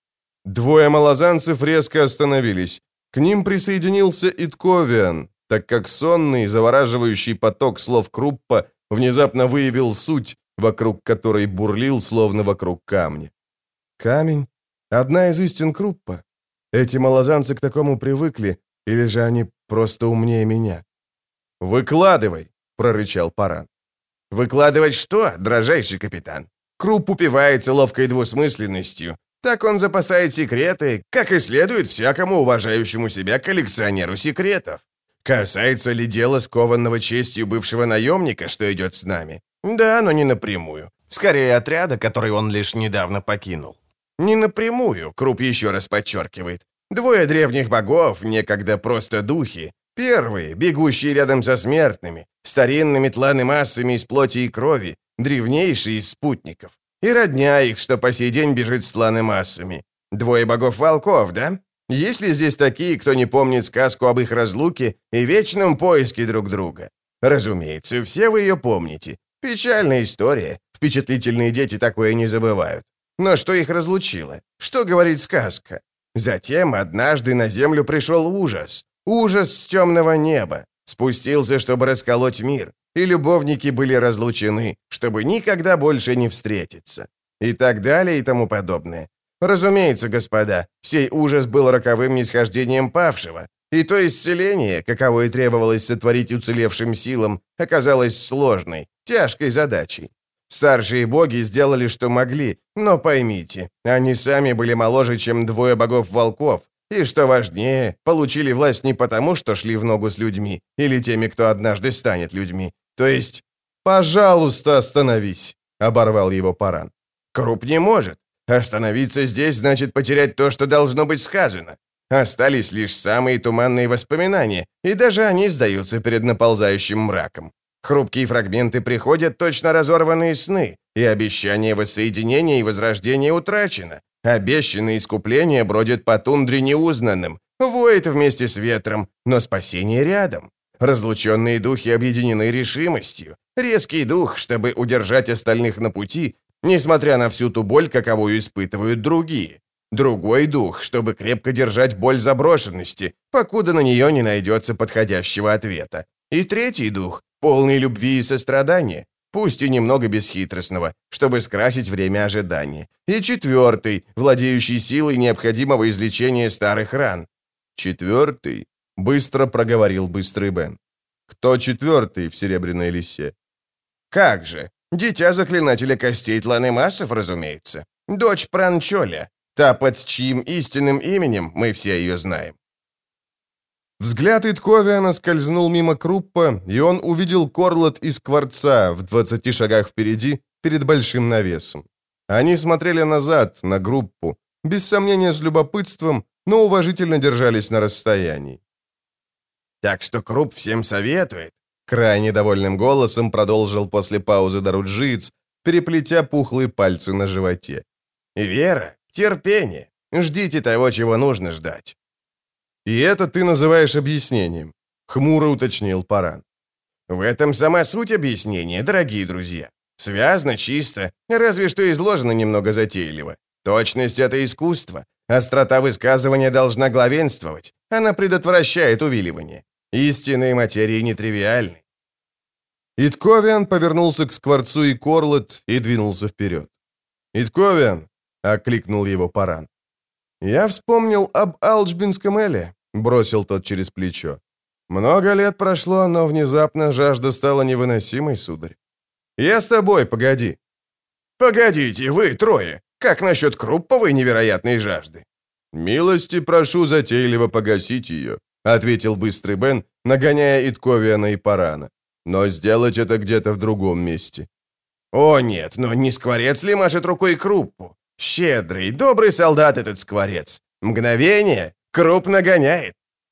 Двое малозанцев резко остановились. К ним присоединился Итковиан, так как сонный, завораживающий поток слов Круппа внезапно выявил суть, вокруг которой бурлил, словно вокруг камня. «Камень? Одна из истин Круппа? Эти малозанцы к такому привыкли, или же они просто умнее меня?» «Выкладывай!» — прорычал Паран. «Выкладывать что, дрожайший капитан? Круп упивается ловкой двусмысленностью. Так он запасает секреты, как и следует всякому уважающему себя коллекционеру секретов. Касается ли дело скованного честью бывшего наемника, что идет с нами? Да, но не напрямую. Скорее, отряда, который он лишь недавно покинул. Не напрямую, Круп еще раз подчеркивает. Двое древних богов, некогда просто духи. Первые, бегущие рядом со смертными, старинными тланы-массами из плоти и крови, древнейшие из спутников. И родня их, что по сей день бежит с тланы-массами. Двое богов-волков, да? Есть ли здесь такие, кто не помнит сказку об их разлуке и вечном поиске друг друга? Разумеется, все вы ее помните. Печальная история. Впечатлительные дети такое не забывают. Но что их разлучило? Что говорит сказка? Затем однажды на землю пришел ужас. Ужас с темного неба. Спустился, чтобы расколоть мир. И любовники были разлучены, чтобы никогда больше не встретиться. И так далее и тому подобное. Разумеется, господа, сей ужас был роковым нисхождением павшего, и то исцеление, каковое требовалось сотворить уцелевшим силам, оказалось сложной, тяжкой задачей. Старшие боги сделали, что могли, но поймите, они сами были моложе, чем двое богов-волков, и, что важнее, получили власть не потому, что шли в ногу с людьми, или теми, кто однажды станет людьми. То есть... «Пожалуйста, остановись», — оборвал его Паран. «Круп не может. Остановиться здесь значит потерять то, что должно быть сказано. Остались лишь самые туманные воспоминания, и даже они сдаются перед наползающим мраком. Хрупкие фрагменты приходят точно разорванные сны, и обещание воссоединения и возрождения утрачено. Обещанное искупление бродит по тундре неузнанным, воет вместе с ветром, но спасение рядом. Разлученные духи объединены решимостью. Резкий дух, чтобы удержать остальных на пути, несмотря на всю ту боль, каковую испытывают другие. Другой дух, чтобы крепко держать боль заброшенности, покуда на нее не найдется подходящего ответа. И третий дух, полный любви и сострадания, пусть и немного бесхитростного, чтобы скрасить время ожидания. И четвертый, владеющий силой необходимого излечения старых ран. Четвертый, быстро проговорил Быстрый Бен. Кто четвертый в Серебряной лисе? Как же, дитя заклинателя костей Тланемасов, разумеется. Дочь Пранчоля, та, под чьим истинным именем мы все ее знаем. Взгляд Итковиана скользнул мимо Круппа, и он увидел Корлот и Скворца в двадцати шагах впереди, перед большим навесом. Они смотрели назад, на группу, без сомнения с любопытством, но уважительно держались на расстоянии. «Так что Крупп всем советует», — крайне довольным голосом продолжил после паузы Даруджиец, переплетя пухлые пальцы на животе. «Вера, терпение, ждите того, чего нужно ждать». «И это ты называешь объяснением», — хмуро уточнил Паран. «В этом сама суть объяснения, дорогие друзья. Связно, чисто, разве что изложено немного затейливо. Точность — это искусство. Острота высказывания должна главенствовать. Она предотвращает увиливание. Истинные материи нетривиальны». Итковиан повернулся к Скворцу и Корлот и двинулся вперед. «Итковиан!» — окликнул его Паран. «Я вспомнил об Алчбинском эле», — бросил тот через плечо. «Много лет прошло, но внезапно жажда стала невыносимой, сударь. Я с тобой, погоди». «Погодите, вы трое. Как насчет крупповой невероятной жажды?» «Милости прошу затейливо погасить ее», — ответил Быстрый Бен, нагоняя Итковиана и Парана. «Но сделать это где-то в другом месте». «О нет, но не Скворец ли машет рукой Круппу? Щедрый, добрый солдат этот Скворец. Мгновение, Крупп нагоняет».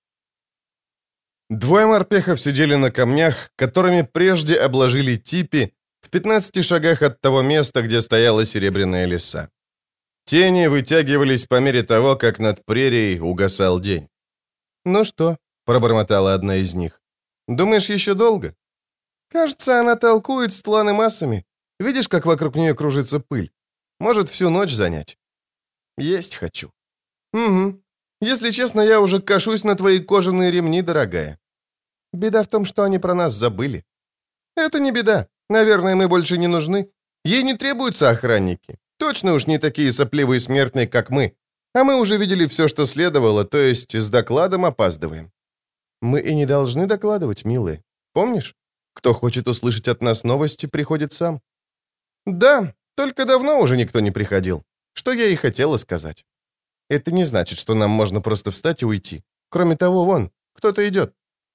Двое морпехов сидели на камнях, которыми прежде обложили типи, в пятнадцати шагах от того места, где стояла Серебряная лиса. Тени вытягивались по мере того, как над прерией угасал день. «Ну что?» — пробормотала одна из них. «Думаешь, еще долго?» «Кажется, она толкует с Тланемасами. Видишь, как вокруг нее кружится пыль? Может, всю ночь занять?» «Есть хочу». «Угу. Если честно, я уже кашусь на твои кожаные ремни, дорогая. Беда в том, что они про нас забыли». «Это не беда. Наверное, мы больше не нужны. Ей не требуются охранники. Точно уж не такие сопливые смертные, как мы. А мы уже видели все, что следовало, то есть с докладом опаздываем». «Мы и не должны докладывать, милые. Помнишь? Кто хочет услышать от нас новости, приходит сам». «Да, только давно уже никто не приходил. Что я и хотела сказать. Это не значит, что нам можно просто встать и уйти. Кроме того, вон, кто-то идет».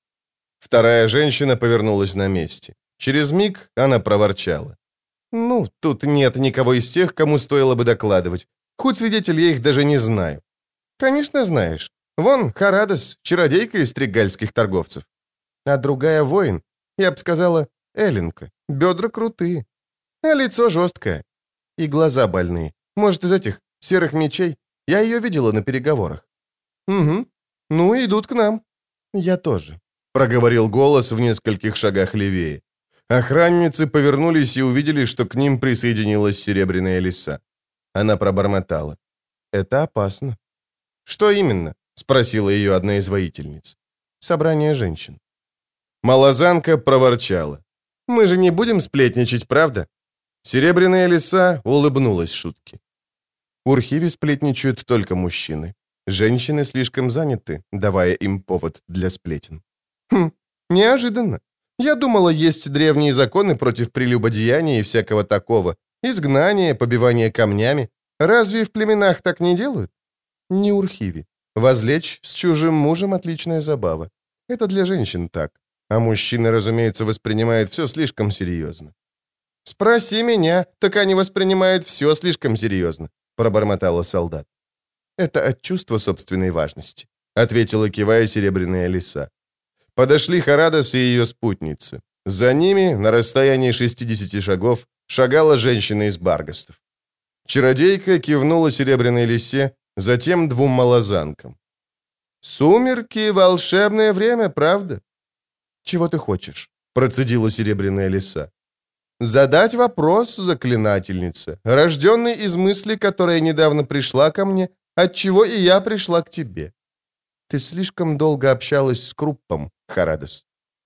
Вторая женщина повернулась на месте. Через миг она проворчала. «Ну, тут нет никого из тех, кому стоило бы докладывать. Хоть свидетель, я их даже не знаю». «Конечно знаешь. Вон Харадос, чародейка из тригальских торговцев. А другая воин, я бы сказала, Эллинка. Бедра крутые. А лицо жесткое. И глаза больные. Может, из этих серых мечей? Я ее видела на переговорах». «Угу. Ну, идут к нам». «Я тоже», — проговорил голос в нескольких шагах левее. Охранницы повернулись и увидели, что к ним присоединилась Серебряная лиса. Она пробормотала. «Это опасно». «Что именно?» — спросила ее одна из воительниц. «Собрание женщин». Малозанка проворчала. «Мы же не будем сплетничать, правда?» Серебряная лиса улыбнулась шутке. У Урхиви сплетничают только мужчины. Женщины слишком заняты, давая им повод для сплетен. Хм, неожиданно. Я думала, есть древние законы против прелюбодеяния и всякого такого. Изгнание, побивание камнями. Разве в племенах так не делают? Не Урхиви. Возлечь с чужим мужем — отличная забава. Это для женщин так. А мужчины, разумеется, воспринимают все слишком серьезно. «Спроси меня, так они воспринимают все слишком серьезно», — пробормотала солдат. «Это от чувства собственной важности», — ответила, кивая, Серебряная лиса. Подошли Харадос и ее спутницы. За ними, на расстоянии шестидесяти шагов, шагала женщина из Баргастов. Чародейка кивнула серебряной лисе, затем двум малозанкам. «Сумерки — волшебное время, правда?» «Чего ты хочешь?» — процедила серебряная лиса. «Задать вопрос, заклинательница, рожденный из мысли, которая недавно пришла ко мне, отчего и я пришла к тебе. Ты слишком долго общалась с Круппом, Харадос».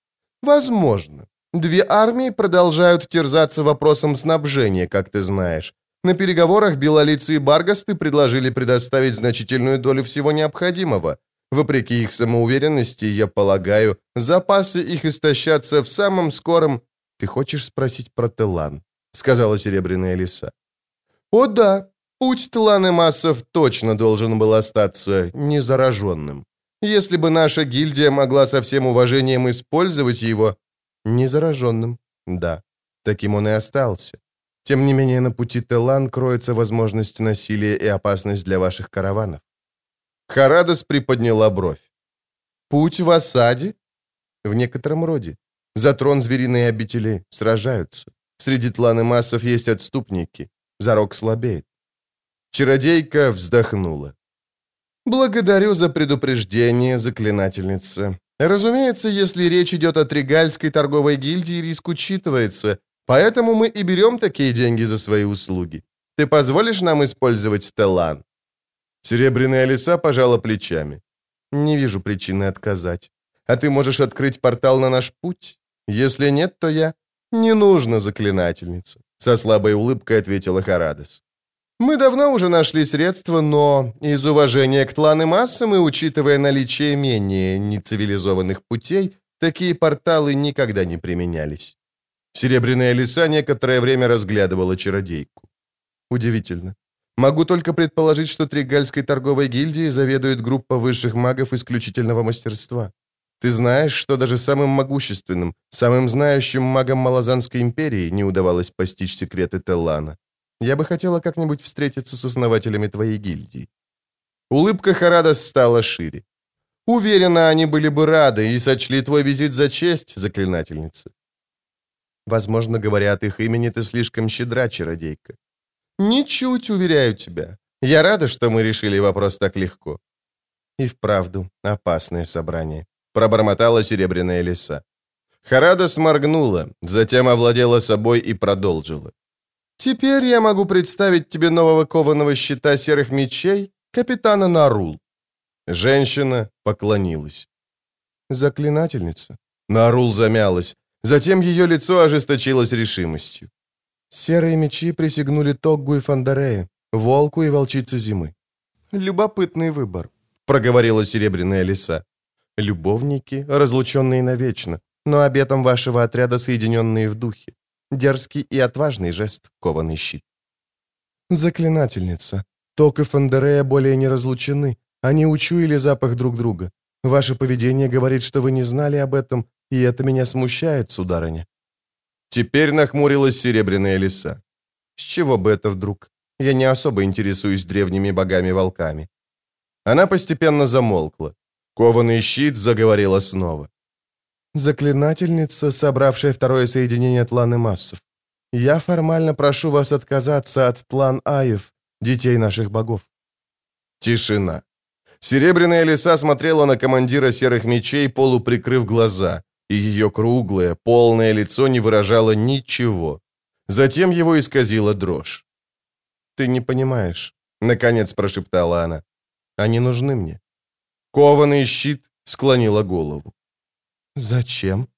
«Возможно. Две армии продолжают терзаться вопросом снабжения, как ты знаешь. На переговорах белолицые Баргасты предложили предоставить значительную долю всего необходимого. Вопреки их самоуверенности, я полагаю, запасы их истощатся в самом скором... Ты хочешь спросить про Телан? Сказала серебряная лиса. О да, путь Теланы Массов точно должен был остаться незараженным. Если бы наша гильдия могла со всем уважением использовать его... Незараженным, да, таким он и остался. Тем не менее, на пути Телан кроется возможность насилия и опасность для ваших караванов. Харадос приподняла бровь. «Путь в осаде?» «В некотором роде. За трон звериные обители сражаются. Среди тланы массов есть отступники. Зарок слабеет». Чародейка вздохнула. «Благодарю за предупреждение, заклинательница. Разумеется, если речь идет о Тригальской торговой гильдии, риск учитывается, поэтому мы и берем такие деньги за свои услуги. Ты позволишь нам использовать Телан?» Серебряная лиса пожала плечами. «Не вижу причины отказать. А ты можешь открыть портал на наш путь? Если нет, то я...» «Не нужно, заклинательница», — со слабой улыбкой ответила Харадос. «Мы давно уже нашли средства, но из уважения к тланы массам и учитывая наличие менее нецивилизованных путей, такие порталы никогда не применялись». Серебряная лиса некоторое время разглядывала чародейку. «Удивительно. Могу только предположить, что Тригальской торговой гильдией заведует группа высших магов исключительного мастерства. Ты знаешь, что даже самым могущественным, самым знающим магам Малазанской империи не удавалось постичь секреты Теллана. Я бы хотела как-нибудь встретиться с основателями твоей гильдии». Улыбка Харадос стала шире. «Уверена, они были бы рады и сочли твой визит за честь, заклинательница». «Возможно, говоря от их имени, ты слишком щедра, чародейка». «Ничуть, уверяю тебя. Я рада, что мы решили вопрос так легко». «И вправду опасное собрание», — пробормотала серебряная лиса. Харадос моргнула, затем овладела собой и продолжила. «Теперь я могу представить тебе нового кованого щита серых мечей, капитана Нарул». Женщина поклонилась. «Заклинательница». Нарул замялась, затем ее лицо ожесточилось решимостью. «Серые мечи присягнули Тоггу и Фандарея, волку и волчице зимы». «Любопытный выбор», — проговорила серебряная лиса. «Любовники, разлученные навечно, но обетом вашего отряда соединенные в духе. Дерзкий и отважный жест, кованый щит». «Заклинательница, Тог и Фандарея более не разлучены, они учуяли запах друг друга. Ваше поведение говорит, что вы не знали об этом, и это меня смущает, сударыня». Теперь нахмурилась серебряная лиса. «С чего бы это вдруг? Я не особо интересуюсь древними богами-волками». Она постепенно замолкла. Кованый щит заговорила снова. «Заклинательница, собравшая второе соединение тланы массов. Я формально прошу вас отказаться от тлан Аев, детей наших богов». Тишина. Серебряная лиса смотрела на командира серых мечей, полуприкрыв глаза, и ее круглое, полное лицо не выражало ничего. Затем его исказила дрожь. «Ты не понимаешь», — наконец прошептала она. «Они нужны мне». Кованый щит склонила голову. «Зачем?»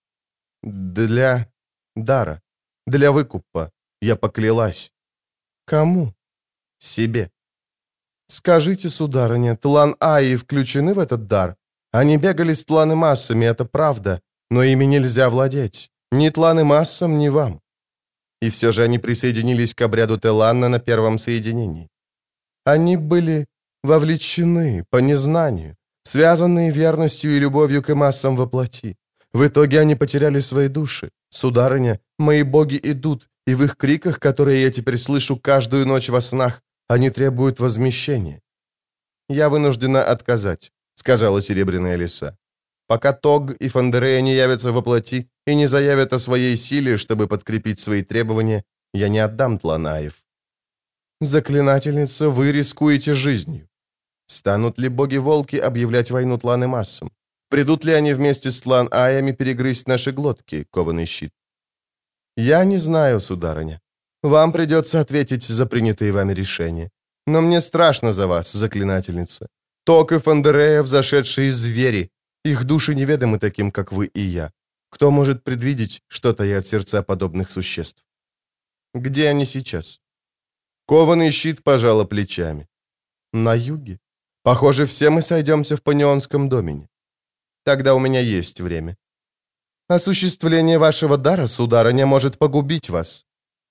«Для дара. Для выкупа. Я поклялась». «Кому?» «Себе». «Скажите, сударыня, тлан Аи включены в этот дар? Они бегали с тланы массами, это правда, но ими нельзя владеть. Ни тланы массам, ни вам». И все же они присоединились к обряду Теланна на первом соединении. Они были вовлечены по незнанию, связанные верностью и любовью к массам во плоти. В итоге они потеряли свои души. Сударыня, мои боги идут, и в их криках, которые я теперь слышу каждую ночь во снах, они требуют возмещения. «Я вынуждена отказать», — сказала серебряная лиса. «Пока Тог и Фандерея не явятся во плоти и не заявят о своей силе, чтобы подкрепить свои требования, Я не отдам Тланаев. Заклинательница, вы рискуете жизнью. Станут ли боги-волки объявлять войну Тлан и массам? Придут ли они вместе с Тлан-Аями перегрызть наши глотки, кованый щит? Я не знаю, сударыня. Вам придется ответить за принятые вами решения. Но мне страшно за вас, заклинательница. Ток и Фандерея, взошедшие звери. Их души неведомы таким, как вы и я. Кто может предвидеть, что таят сердца подобных существ? Где они сейчас? Кованый щит пожала плечами. На юге. Похоже, все мы сойдемся в Панионском домене. Тогда у меня есть время. Осуществление вашего дара, сударыня, может погубить вас.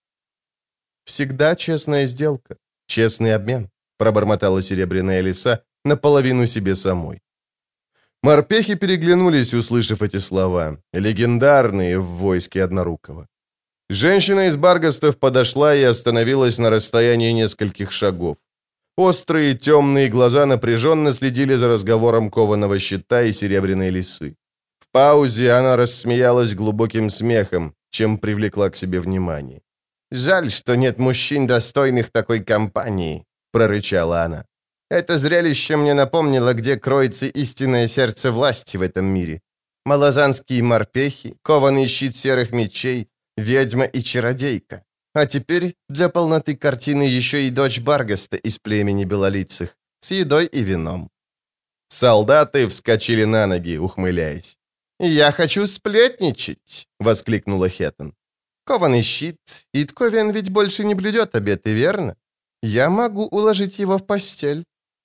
Всегда честная сделка, честный обмен, пробормотала серебряная лиса наполовину себе самой. Морпехи переглянулись, услышав эти слова, легендарные в войске Однорукого. Женщина из Баргастов подошла и остановилась на расстоянии нескольких шагов. Острые темные глаза напряженно следили за разговором кованого щита и серебряной лисы. В паузе она рассмеялась глубоким смехом, чем привлекла к себе внимание. «Жаль, что нет мужчин, достойных такой компании», — прорычала она. «Это зрелище мне напомнило, где кроется истинное сердце власти в этом мире. Малозанские морпехи, кованый щит серых мечей, ведьма и чародейка. А теперь для полноты картины еще и дочь Баргаста из племени белолицых, с едой и вином». Солдаты вскочили на ноги, ухмыляясь. «Я хочу сплетничать!» — воскликнула Хеттон. «Кованый щит, Итковен ведь больше не блюдет обеты, верно? Я могу уложить его в постель».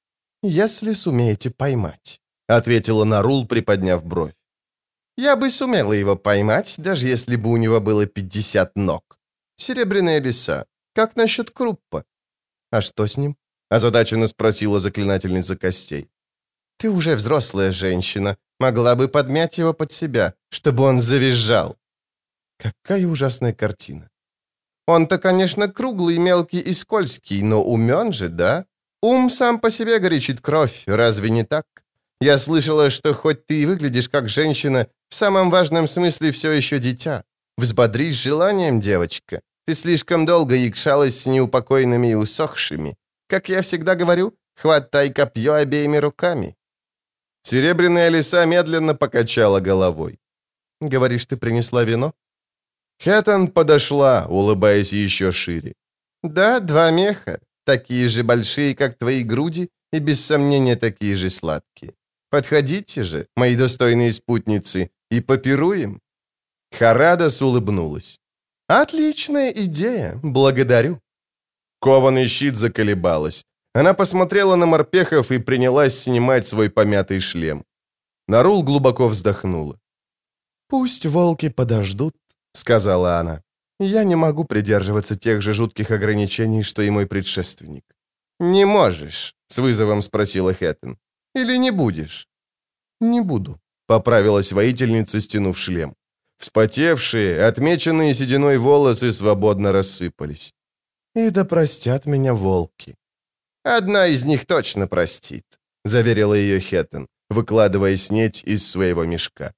«Если сумеете поймать», — ответила Нарул, приподняв бровь. «Я бы сумела его поймать, даже если бы у него было пятьдесят ног. Серебряная лиса, как насчет Круппа?» «А что с ним?» — озадаченно спросила заклинательница костей. «Ты уже взрослая женщина, могла бы подмять его под себя, чтобы он завизжал». Какая ужасная картина. Он-то, конечно, круглый, мелкий и скользкий, но умен же, да? Ум сам по себе горячит кровь, разве не так? Я слышала, что хоть ты и выглядишь как женщина, в самом важном смысле все еще дитя. Взбодрись желанием, девочка. Ты слишком долго якшалась с неупокойными и усохшими. Как я всегда говорю, хватай копье обеими руками. Серебряная лиса медленно покачала головой. Говоришь, ты принесла вино? Хеттон подошла, улыбаясь еще шире. «Да, два меха, такие же большие, как твои груди, и без сомнения такие же сладкие. Подходите же, мои достойные спутницы, и попируем». Харадас улыбнулась. «Отличная идея, благодарю». Кованый щит заколебалась. Она посмотрела на морпехов и принялась снимать свой помятый шлем. Нарул глубоко вздохнула. «Пусть волки подождут», — сказала она. «Я не могу придерживаться тех же жутких ограничений, что и мой предшественник». «Не можешь?» — с вызовом спросила Хеттон. «Или не будешь?» «Не буду», — поправилась воительница, стянув шлем. Вспотевшие, отмеченные сединой волосы свободно рассыпались. «И да простят меня волки». «Одна из них точно простит», — заверила ее Хеттон, выкладывая снеть из своего мешка.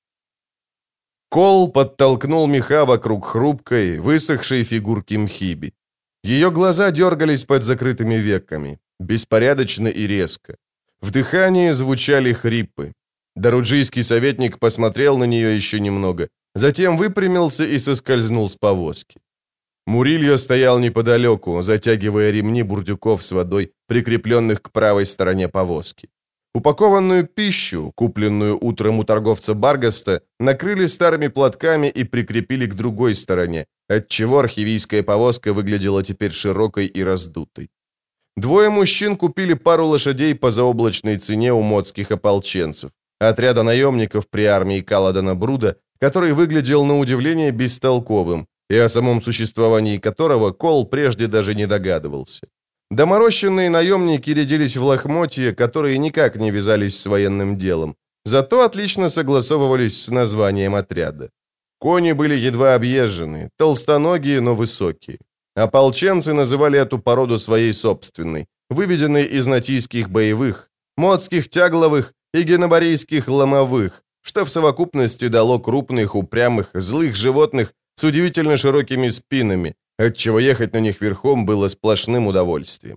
Кол подтолкнул меха вокруг хрупкой, высохшей фигурки Мхиби. Ее глаза дергались под закрытыми веками, беспорядочно и резко. В дыхании звучали хрипы. Даруджийский советник посмотрел на нее еще немного, затем выпрямился и соскользнул с повозки. Мурильо стоял неподалеку, затягивая ремни бурдюков с водой, прикрепленных к правой стороне повозки. Упакованную пищу, купленную утром у торговца Баргаста, накрыли старыми платками и прикрепили к другой стороне, отчего архивийская повозка выглядела теперь широкой и раздутой. Двое мужчин купили пару лошадей по заоблачной цене у модских ополченцев, отряда наемников при армии Каладана Бруда, который выглядел на удивление бестолковым, и о самом существовании которого Кол прежде даже не догадывался. Доморощенные наемники рядились в лохмотья, которые никак не вязались с военным делом, зато отлично согласовывались с названием отряда. Кони были едва объезжены, толстоногие, но высокие. Ополченцы называли эту породу своей собственной, выведенной из натийских боевых, модских тягловых и генобарийских ломовых, что в совокупности дало крупных, упрямых, злых животных с удивительно широкими спинами, отчего ехать на них верхом было сплошным удовольствием.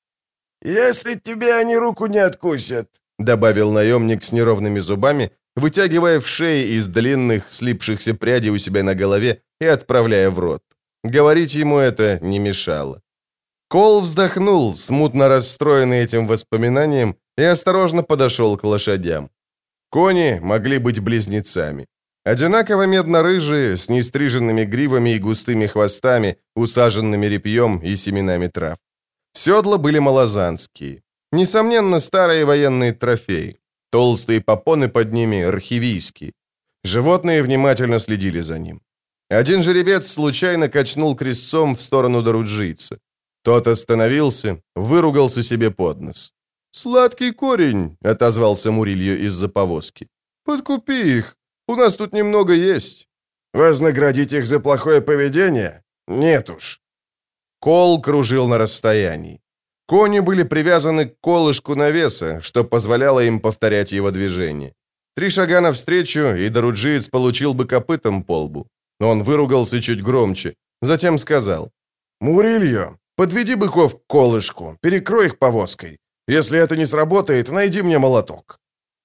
«Если тебе они руку не откусят», — добавил наемник с неровными зубами, вытягивая в шее из длинных, слипшихся прядей у себя на голове и отправляя в рот. Говорить ему это не мешало. Кол вздохнул, смутно расстроенный этим воспоминанием, и осторожно подошел к лошадям. Кони могли быть близнецами. Одинаково медно-рыжие, с нестриженными гривами и густыми хвостами, усаженными репьем и семенами трав. Седла были малозанские. Несомненно, старые военные трофеи. Толстые попоны под ними архивийские. Животные внимательно следили за ним. Один жеребец случайно качнул крестцом в сторону доруджийца. Тот остановился, выругался себе под нос. «Сладкий корень», — отозвался Мурильо из-за повозки. «Подкупи их, у нас тут немного есть». «Вознаградить их за плохое поведение? Нет уж». Кол кружил на расстоянии. Кони были привязаны к колышку навеса, что позволяло им повторять его движение. Три шага навстречу, и доруджиец получил бы копытом по лбу. Он выругался чуть громче, затем сказал: «Мурильо, подведи быков к колышку, перекрой их повозкой. Если это не сработает, найди мне молоток».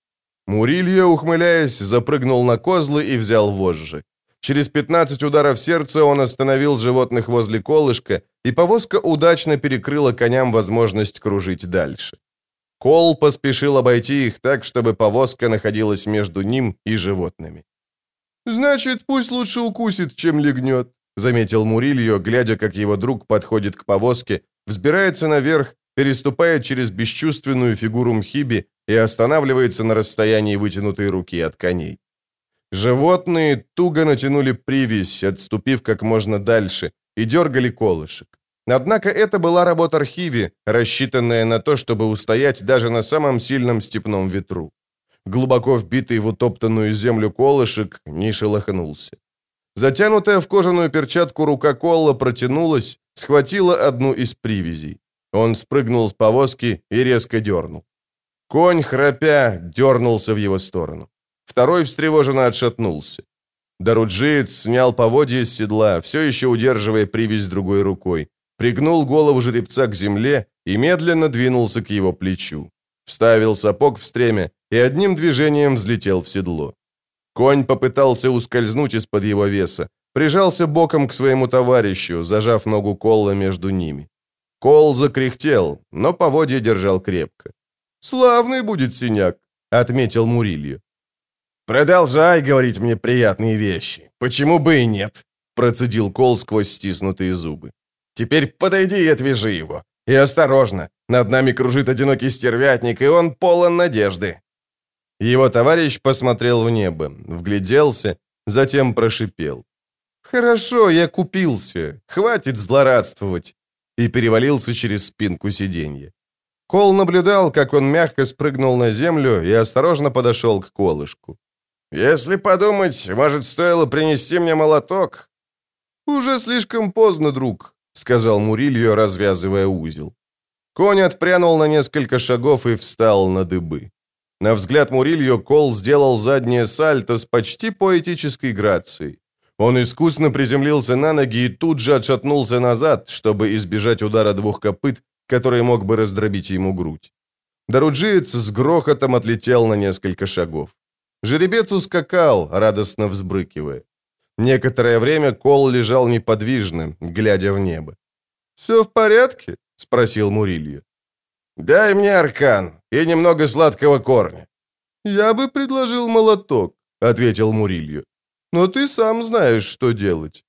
Мурильо, ухмыляясь, запрыгнул на козлы и взял вожжи. Через пятнадцать ударов сердца он остановил животных возле колышка, и повозка удачно перекрыла коням возможность кружить дальше. Кол поспешил обойти их так, чтобы повозка находилась между ним и животными. «Значит, пусть лучше укусит, чем легнет», — заметил Мурильо, глядя, как его друг подходит к повозке, взбирается наверх, переступает через бесчувственную фигуру Мхиби и останавливается на расстоянии вытянутой руки от коней. Животные туго натянули привязь, отступив как можно дальше, и дергали колышек. Однако это была работа архиви, рассчитанная на то, чтобы устоять даже на самом сильном степном ветру. Глубоко вбитый в утоптанную землю колышек не шелохнулся. Затянутая в кожаную перчатку рука Колла протянулась, схватила одну из привязей. Он спрыгнул с повозки и резко дернул. Конь, храпя, дернулся в его сторону. Второй встревоженно отшатнулся. Доруджиец снял поводья с седла, все еще удерживая привязь другой рукой, пригнул голову жеребца к земле и медленно двинулся к его плечу. Вставил сапог в стремя и одним движением взлетел в седло. Конь попытался ускользнуть из-под его веса, прижался боком к своему товарищу, зажав ногу Колла между ними. Кол закряхтел, но поводья держал крепко. «Славный будет синяк», — отметил Мурильо. «Продолжай говорить мне приятные вещи. Почему бы и нет?» — процедил Кол сквозь стиснутые зубы. «Теперь подойди и отвяжи его. И осторожно, над нами кружит одинокий стервятник, и он полон надежды». Его товарищ посмотрел в небо, вгляделся, затем прошипел: «Хорошо, я купился, хватит злорадствовать», и перевалился через спинку сиденья. Кол наблюдал, как он мягко спрыгнул на землю и осторожно подошел к колышку. «Если подумать, может, стоило принести мне молоток?» «Уже слишком поздно, друг», — сказал Мурильо, развязывая узел. Конь отпрянул на несколько шагов и встал на дыбы. На взгляд Мурильо Кол сделал заднее сальто с почти поэтической грацией. Он искусно приземлился на ноги и тут же отшатнулся назад, чтобы избежать удара двух копыт, который мог бы раздробить ему грудь. Доруджиец с грохотом отлетел на несколько шагов. Жеребец ускакал, радостно взбрыкивая. Некоторое время Кол лежал неподвижно, глядя в небо. «Все в порядке?» — спросил Мурильо. «Дай мне аркан и немного сладкого корня». «Я бы предложил молоток», — ответил Мурильо. «Но ты сам знаешь, что делать».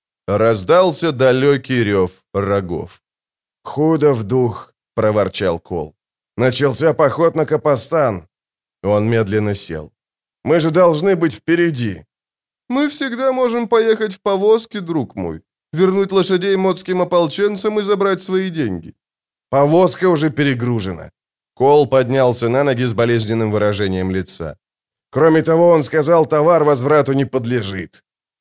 Раздался далекий рев рогов. «Худо в дух», — проворчал Кол. «Начался поход на Капостан». Он медленно сел. «Мы же должны быть впереди». «Мы всегда можем поехать в повозке, друг мой, вернуть лошадей мотским ополченцам и забрать свои деньги». «Повозка уже перегружена». Кол поднялся на ноги с болезненным выражением лица. «Кроме того, он сказал, товар возврату не подлежит».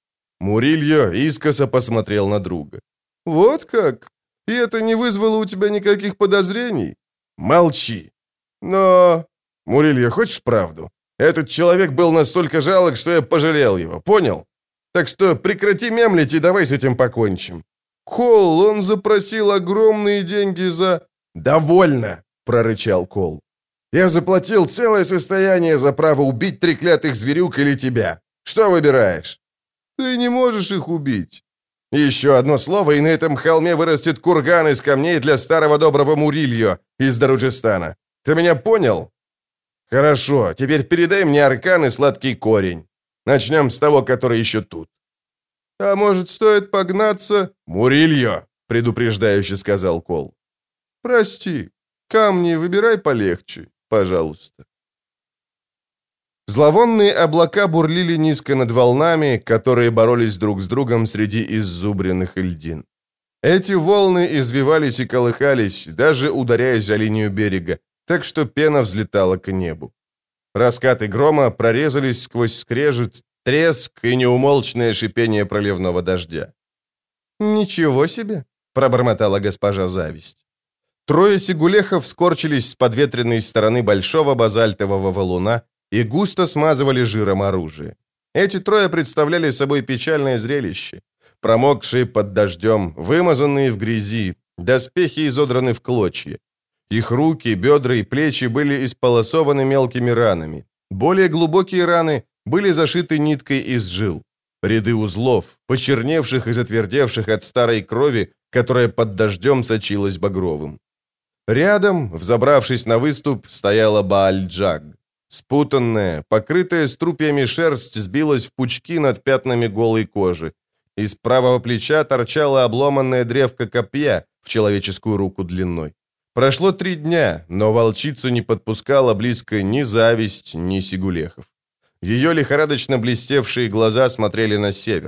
Мурильо искоса посмотрел на друга. «Вот как? И это не вызвало у тебя никаких подозрений?» «Молчи». «Но...» «Мурильо, хочешь правду? Этот человек был настолько жалок, что я пожалел его, понял? Так что прекрати мемлить и давай с этим покончим». Кол, он запросил огромные деньги за...» «Довольно!» — прорычал Кол. «Я заплатил целое состояние за право убить треклятых зверюк или тебя. Что выбираешь?» «Ты не можешь их убить». «Еще одно слово, и на этом холме вырастет курган из камней для старого доброго Мурильо из Даруджистана. Ты меня понял?» «Хорошо, теперь передай мне аркан и сладкий корень. Начнем с того, который еще тут». «А может, стоит погнаться?» «Мурильо», — предупреждающе сказал Кол. «Прости, камни выбирай полегче, пожалуйста». Зловонные облака бурлили низко над волнами, которые боролись друг с другом среди иззубренных льдин. Эти волны извивались и колыхались, даже ударяясь о линию берега, так что пена взлетала к небу. Раскаты грома прорезались сквозь скрежет, треск и неумолчное шипение проливного дождя. «Ничего себе!» — пробормотала госпожа Зависть. Трое сигулехов скорчились с подветренной стороны большого базальтового валуна и густо смазывали жиром оружие. Эти трое представляли собой печальное зрелище. Промокшие под дождем, вымазанные в грязи, доспехи изодраны в клочья. Их руки, бедра и плечи были исполосованы мелкими ранами. Более глубокие раны были зашиты ниткой из жил. Ряды узлов, почерневших и затвердевших от старой крови, которая под дождем сочилась багровым. Рядом, взобравшись на выступ, стояла Бааль-Джаг. Спутанная, покрытая струпьями шерсть сбилась в пучки над пятнами голой кожи. Из правого плеча торчала обломанная древко копья в человеческую руку длиной. Прошло три дня, но волчица не подпускала близко ни Зависть, ни Сигулехов. Ее лихорадочно блестевшие глаза смотрели на север.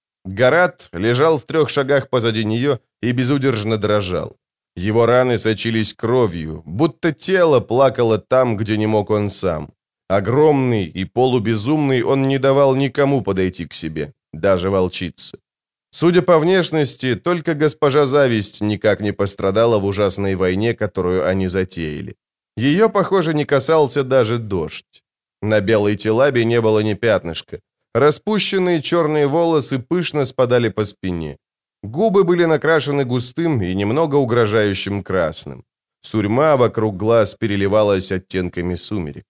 Гарат лежал в трех шагах позади нее и безудержно дрожал. Его раны сочились кровью, будто тело плакало там, где не мог он сам. Огромный и полубезумный, он не давал никому подойти к себе, даже волчице. Судя по внешности, только госпожа Зависть никак не пострадала в ужасной войне, которую они затеяли. Ее, похоже, не касался даже дождь. На белой телабе не было ни пятнышка. Распущенные черные волосы пышно спадали по спине. Губы были накрашены густым и немного угрожающим красным. Сурьма вокруг глаз переливалась оттенками сумерек.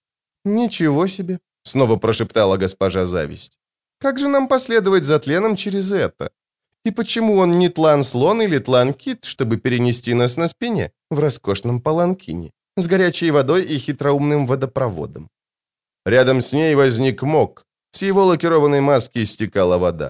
«Ничего себе!» — снова прошептала госпожа Зависть. «Как же нам последовать за тленом через это? И почему он не тлан-слон или тлан-кит, чтобы перенести нас на спине в роскошном паланкине, с горячей водой и хитроумным водопроводом?» Рядом с ней возник Мок. С его лакированной маски стекала вода.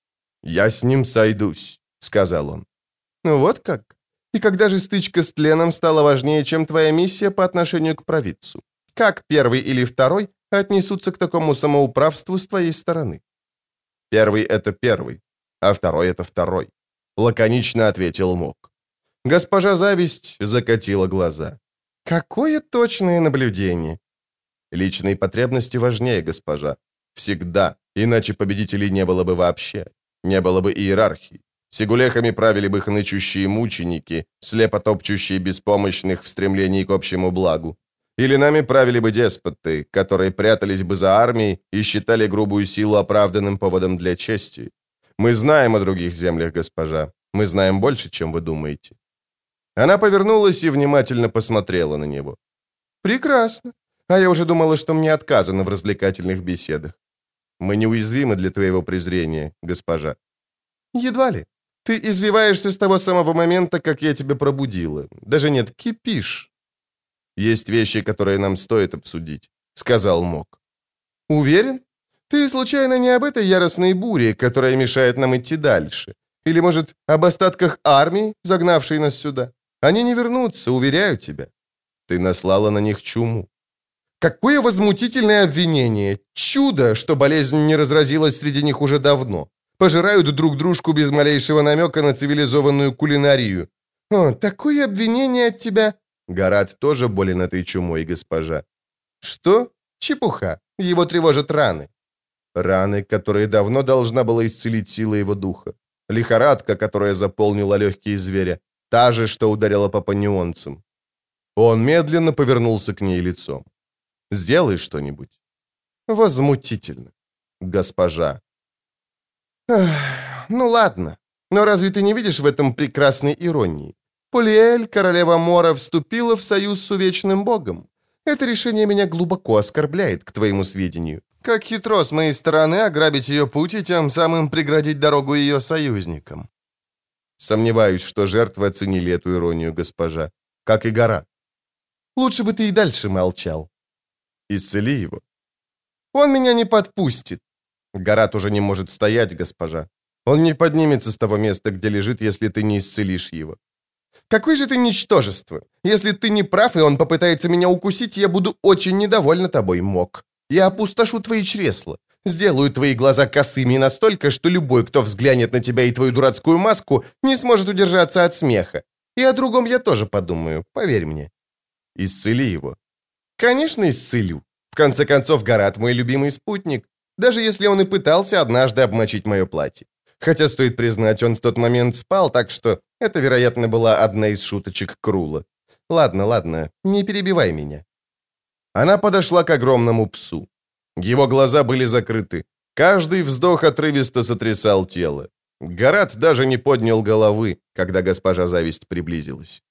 «Я с ним сойдусь», — сказал он. «Вот как? И когда же стычка с тленом стала важнее, чем твоя миссия по отношению к провидцу? Как первый или второй отнесутся к такому самоуправству с твоей стороны?» «Первый — это первый, а второй — это второй», — лаконично ответил Мок. Госпожа Зависть закатила глаза. «Какое точное наблюдение!» «Личные потребности важнее, госпожа. Всегда, иначе победителей не было бы вообще. Не было бы иерархии. Сигулехами правили бы хнычущие мученики, слепо топчущие беспомощных в стремлении к общему благу. Или нами правили бы деспоты, которые прятались бы за армией и считали грубую силу оправданным поводом для чести. Мы знаем о других землях, госпожа. Мы знаем больше, чем вы думаете». Она повернулась и внимательно посмотрела на него. «Прекрасно. А я уже думала, что мне отказано в развлекательных беседах. Мы неуязвимы для твоего презрения, госпожа». «Едва ли. Ты извиваешься с того самого момента, как я тебя пробудила. Даже нет, кипишь». «Есть вещи, которые нам стоит обсудить», — сказал Мок. «Уверен? Ты случайно не об этой яростной буре, которая мешает нам идти дальше? Или, может, об остатках армии, загнавшей нас сюда? Они не вернутся, уверяю тебя. Ты наслала на них чуму». «Какое возмутительное обвинение! Чудо, что болезнь не разразилась среди них уже давно. Пожирают друг дружку без малейшего намека на цивилизованную кулинарию. О, такое обвинение от тебя!» Гарат тоже болен этой чумой, госпожа. «Что? Чепуха. Его тревожат раны». Раны, которые давно должна была исцелить сила его духа. Лихорадка, которая заполнила легкие зверя. Та же, что ударила по панионцам. Он медленно повернулся к ней лицом. «Сделай что-нибудь». «Возмутительно, госпожа». «Ах, ну ладно», Но разве ты не видишь в этом прекрасной иронии? Полиэль, королева Мора, вступила в союз с увечным богом. Это решение меня глубоко оскорбляет, к твоему сведению. Как хитро с моей стороны ограбить ее путь и тем самым преградить дорогу ее союзникам. Сомневаюсь, что жертвы оценили эту иронию, госпожа, как и Гарат. Лучше бы ты и дальше молчал. Исцели его. Он меня не подпустит. Гарат уже не может стоять, госпожа. Он не поднимется с того места, где лежит, если ты не исцелишь его. Какое же ты ничтожество! Если ты не прав, и он попытается меня укусить, я буду очень недовольна тобой, Мок. Я опустошу твои чресла, сделаю твои глаза косыми настолько, что любой, кто взглянет на тебя и твою дурацкую маску, не сможет удержаться от смеха. И о другом я тоже подумаю, поверь мне. Исцели его. Конечно, исцелю. В конце концов, Гарат мой любимый спутник, даже если он и пытался однажды обмочить мое платье. Хотя, стоит признать, он в тот момент спал, так что это, вероятно, была одна из шуточек Крула. Ладно, ладно, не перебивай меня. Она подошла к огромному псу. Его глаза были закрыты. Каждый вздох отрывисто сотрясал тело. Гарат даже не поднял головы, когда госпожа Зависть приблизилась.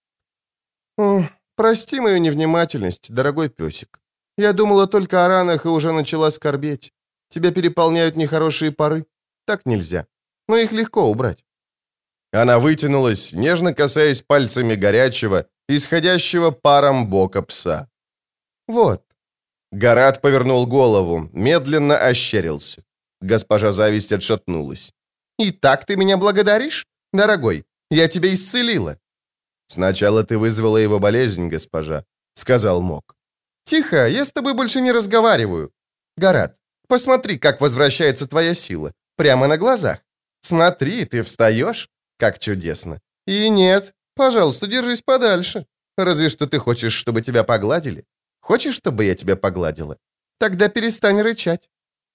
«О, прости мою невнимательность, дорогой песик. Я думала только о ранах и уже начала скорбеть. Тебя переполняют нехорошие пары. Так нельзя. Но их легко убрать». Она вытянулась, нежно касаясь пальцами горячего, исходящего паром бока пса. «Вот». Гарат повернул голову, медленно ощерился. Госпожа Зависть отшатнулась. «И так ты меня благодаришь? Дорогой, я тебя исцелила». «Сначала ты вызвала его болезнь, госпожа», — сказал Мок. «Тихо, я с тобой больше не разговариваю. Гарат, посмотри, как возвращается твоя сила. Прямо на глазах. Смотри, ты встаешь? Как чудесно. И нет, пожалуйста, держись подальше. Разве что ты хочешь, чтобы тебя погладили. Хочешь, чтобы я тебя погладила? Тогда перестань рычать».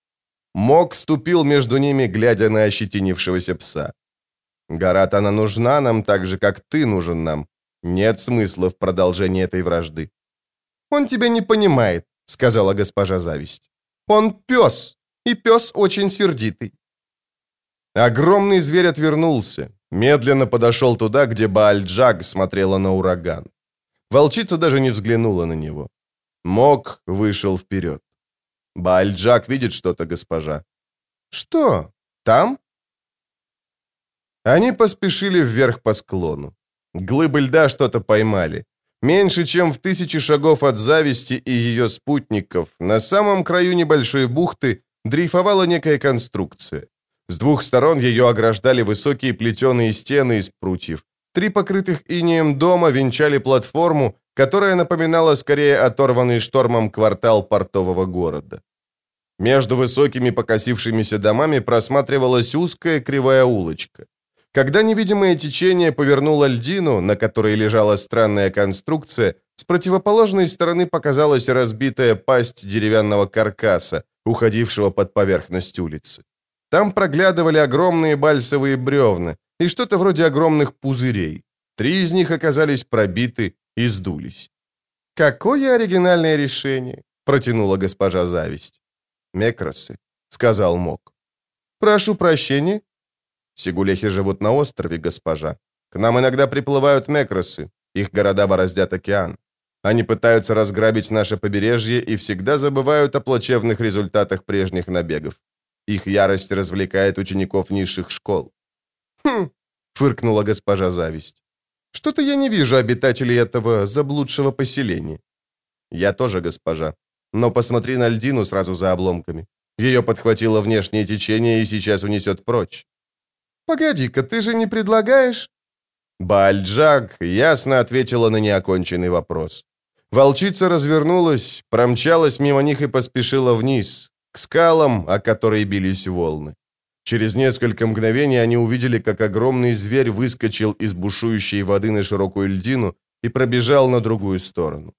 Мок ступил между ними, глядя на ощетинившегося пса. «Гарат, она нужна нам так же, как ты нужен нам. Нет смысла в продолжении этой вражды». «Он тебя не понимает», — сказала госпожа Зависть. «Он пес, и пес очень сердитый». Огромный зверь отвернулся, медленно подошел туда, где Бааль-Джаг смотрела на ураган. Волчица даже не взглянула на него. Мок вышел вперед. «Бааль-Джаг видит что-то, госпожа». «Что? Там?» Они поспешили вверх по склону. Глыбы льда что-то поймали. Меньше чем в тысячи шагов от Зависти и ее спутников, на самом краю небольшой бухты, дрейфовала некая конструкция. С двух сторон ее ограждали высокие плетеные стены из прутьев. Три покрытых инеем дома венчали платформу, которая напоминала скорее оторванный штормом квартал портового города. Между высокими покосившимися домами просматривалась узкая кривая улочка. Когда невидимое течение повернуло льдину, на которой лежала странная конструкция, с противоположной стороны показалась разбитая пасть деревянного каркаса, уходившего под поверхность улицы. Там проглядывали огромные бальсовые бревна и что-то вроде огромных пузырей. Три из них оказались пробиты и сдулись. «Какое оригинальное решение!» — протянула госпожа Зависть. «Мекросы», — сказал Мок. «Прошу прощения». «Сигулехи живут на острове, госпожа. К нам иногда приплывают мекросы. Их города бороздят океан. Они пытаются разграбить наше побережье и всегда забывают о плачевных результатах прежних набегов. Их ярость развлекает учеников низших школ». «Хм», — фыркнула госпожа Зависть. «Что-то я не вижу обитателей этого заблудшего поселения». «Я тоже, госпожа. Но посмотри на льдину сразу за обломками. Ее подхватило внешнее течение и сейчас унесет прочь». «Погоди-ка, ты же не предлагаешь?» Бааль-Джаг ясно ответила на неоконченный вопрос. Волчица развернулась, промчалась мимо них и поспешила вниз, к скалам, о которые бились волны. Через несколько мгновений они увидели, как огромный зверь выскочил из бушующей воды на широкую льдину и пробежал на другую сторону.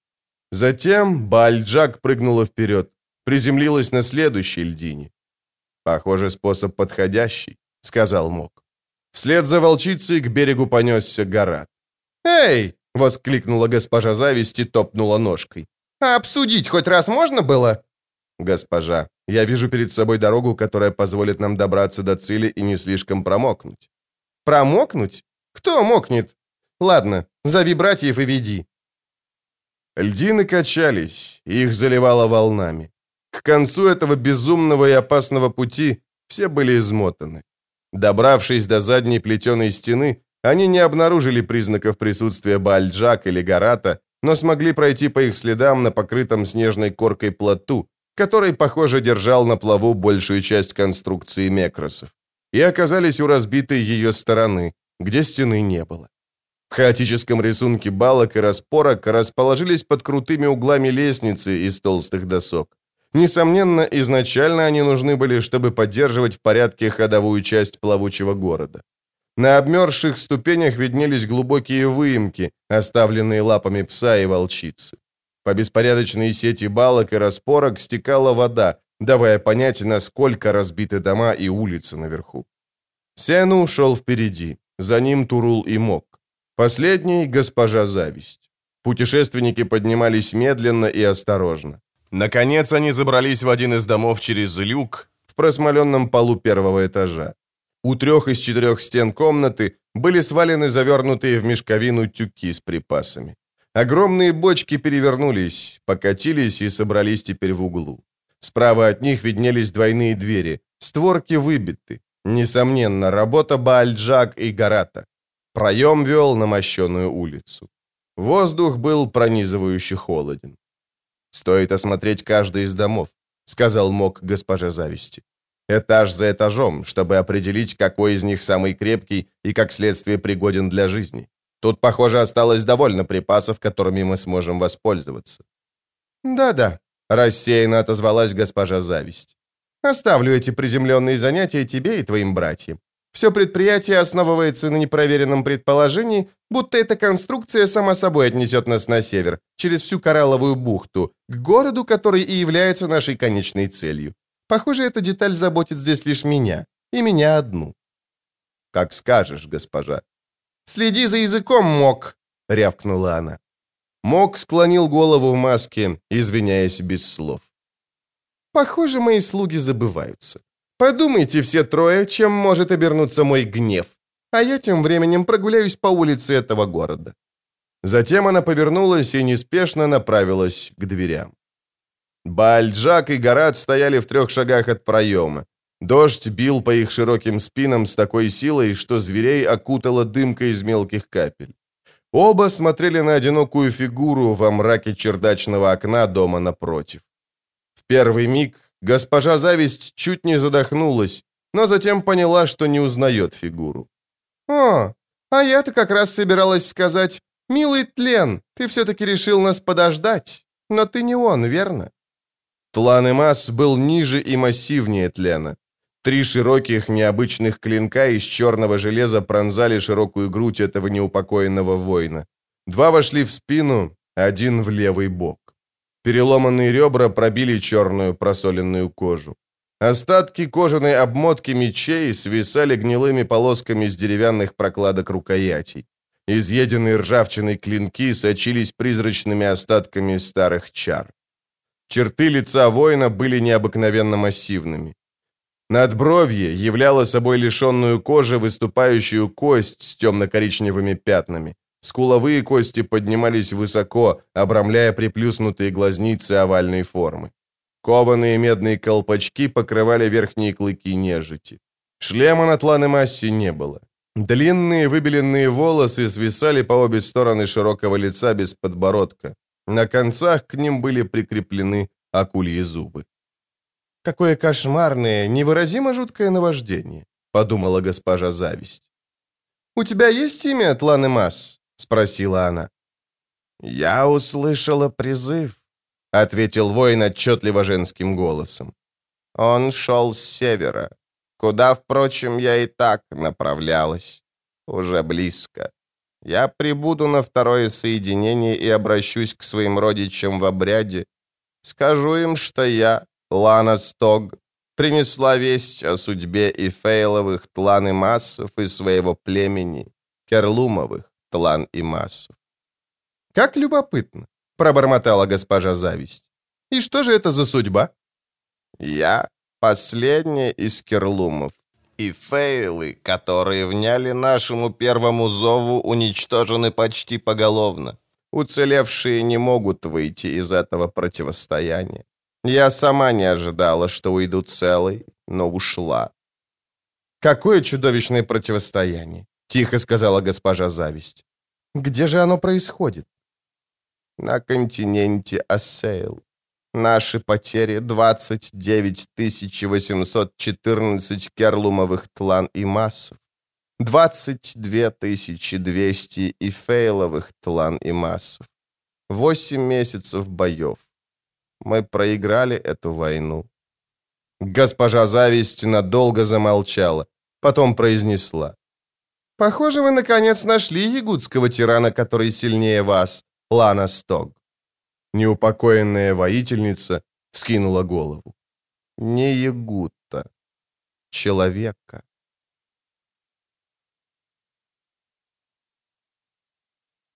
Затем Бааль-Джаг прыгнула вперед, приземлилась на следующей льдине. «Похоже, способ подходящий», — сказал Мок. Вслед за волчицей к берегу понесся Гарат. «Эй!» — воскликнула госпожа Зависть и топнула ножкой. «А обсудить хоть раз можно было?» «Госпожа, я вижу перед собой дорогу, которая позволит нам добраться до цели и не слишком промокнуть». Промокнуть? Кто мокнет? Ладно, зови братьев и веди». Льдины качались, их заливало волнами. К концу этого безумного и опасного пути все были измотаны. Добравшись до задней плетеной стены, они не обнаружили признаков присутствия Баальджак или Гарата, но смогли пройти по их следам на покрытом снежной коркой плоту, который, похоже, держал на плаву большую часть конструкции Мекросов, и оказались у разбитой ее стороны, где стены не было. В хаотическом рисунке балок и распорок расположились под крутыми углами лестницы из толстых досок. Несомненно, изначально они нужны были, чтобы поддерживать в порядке ходовую часть плавучего города. На обмерзших ступенях виднелись глубокие выемки, оставленные лапами пса и волчицы. По беспорядочной сети балок и распорок стекала вода, давая понять, насколько разбиты дома и улицы наверху. Сену шел впереди, за ним Турул и Мок. Последний — госпожа Зависть. Путешественники поднимались медленно и осторожно. Наконец они забрались в один из домов через люк в просмоленном полу первого этажа. У трех из четырех стен комнаты были свалены завернутые в мешковину тюки с припасами. Огромные бочки перевернулись, покатились и собрались теперь в углу. Справа от них виднелись двойные двери, створки выбиты. Несомненно, работа Баальджак и Гарата. Проем вел на мощеную улицу. Воздух был пронизывающе холоден. «Стоит осмотреть каждый из домов», — сказал Мок госпоже Зависти. «Этаж за этажом, чтобы определить, какой из них самый крепкий и, как следствие, пригоден для жизни. Тут, похоже, осталось довольно припасов, которыми мы сможем воспользоваться». «Да-да», — рассеянно отозвалась госпожа Зависть. «Оставлю эти приземленные занятия тебе и твоим братьям. Все предприятие основывается на непроверенном предположении, будто эта конструкция сама собой отнесет нас на север, через всю Коралловую бухту, к городу, который и является нашей конечной целью. Похоже, эта деталь заботит здесь лишь меня, и меня одну». «Как скажешь, госпожа». «Следи за языком, Мок!» — рявкнула она. Мок склонил голову в маске, извиняясь без слов. «Похоже, мои слуги забываются. Подумайте все трое, чем может обернуться мой гнев, а я тем временем прогуляюсь по улице этого города». Затем она повернулась и неспешно направилась к дверям. Баальджак и Гарат стояли в трех шагах от проема. Дождь бил по их широким спинам с такой силой, что зверей окутала дымка из мелких капель. Оба смотрели на одинокую фигуру во мраке чердачного окна дома напротив. В первый миг госпожа Зависть чуть не задохнулась, но затем поняла, что не узнает фигуру. «О, а я-то как раз собиралась сказать, милый Тлен, ты все-таки решил нас подождать, но ты не он, верно?» Тлан Имас был ниже и массивнее Тлена. Три широких необычных клинка из черного железа пронзали широкую грудь этого неупокоенного воина. Два вошли в спину, один в левый бок. Переломанные ребра пробили черную просоленную кожу. Остатки кожаной обмотки мечей свисали гнилыми полосками с деревянных прокладок рукоятей. Изъеденные ржавчиной клинки сочились призрачными остатками старых чар. Черты лица воина были необыкновенно массивными. Надбровье являло собой лишенную кожи выступающую кость с темно-коричневыми пятнами. Скуловые кости поднимались высоко, обрамляя приплюснутые глазницы овальной формы. Кованые медные колпачки покрывали верхние клыки нежити. Шлема на Тлан Имасе не было. Длинные выбеленные волосы свисали по обе стороны широкого лица без подбородка. На концах к ним были прикреплены акульи зубы. «Какое кошмарное, невыразимо жуткое наваждение», — подумала госпожа Зависть. «У тебя есть имя, Тлан Имас?» — спросила она. «Я услышала призыв», — ответил воин отчетливо женским голосом. «Он шел с севера, куда, впрочем, я и так направлялась. Уже близко. Я прибуду на второе соединение и обращусь к своим родичам в обряде. Скажу им, что я, Лана Стог, принесла весть о судьбе Ифейловых Тлан Имасов из своего племени, Керлумовых Тлан Имасов». «Как любопытно», — пробормотала госпожа Зависть. «И что же это за судьба?» «Я последняя из Керлумов, И фейлы, которые вняли нашему первому зову, уничтожены почти поголовно. Уцелевшие не могут выйти из этого противостояния. Я сама не ожидала, что уйду целой, но ушла. «Какое чудовищное противостояние!» — тихо сказала госпожа Зависть. «Где же оно происходит?» «На континенте Ассейл. Наши потери — двадцать девять тысяч восемьсот четырнадцать керлумовых тлан и массов, двадцать две тысячи двести и фейловых тлан и массов, восемь месяцев боев. Мы проиграли эту войну». Госпожа Зависть надолго замолчала, потом произнесла. «Похоже, вы наконец нашли ягудского тирана, который сильнее вас, Лана Стог». Неупокоенная воительница вскинула голову. «Не ягута, человека».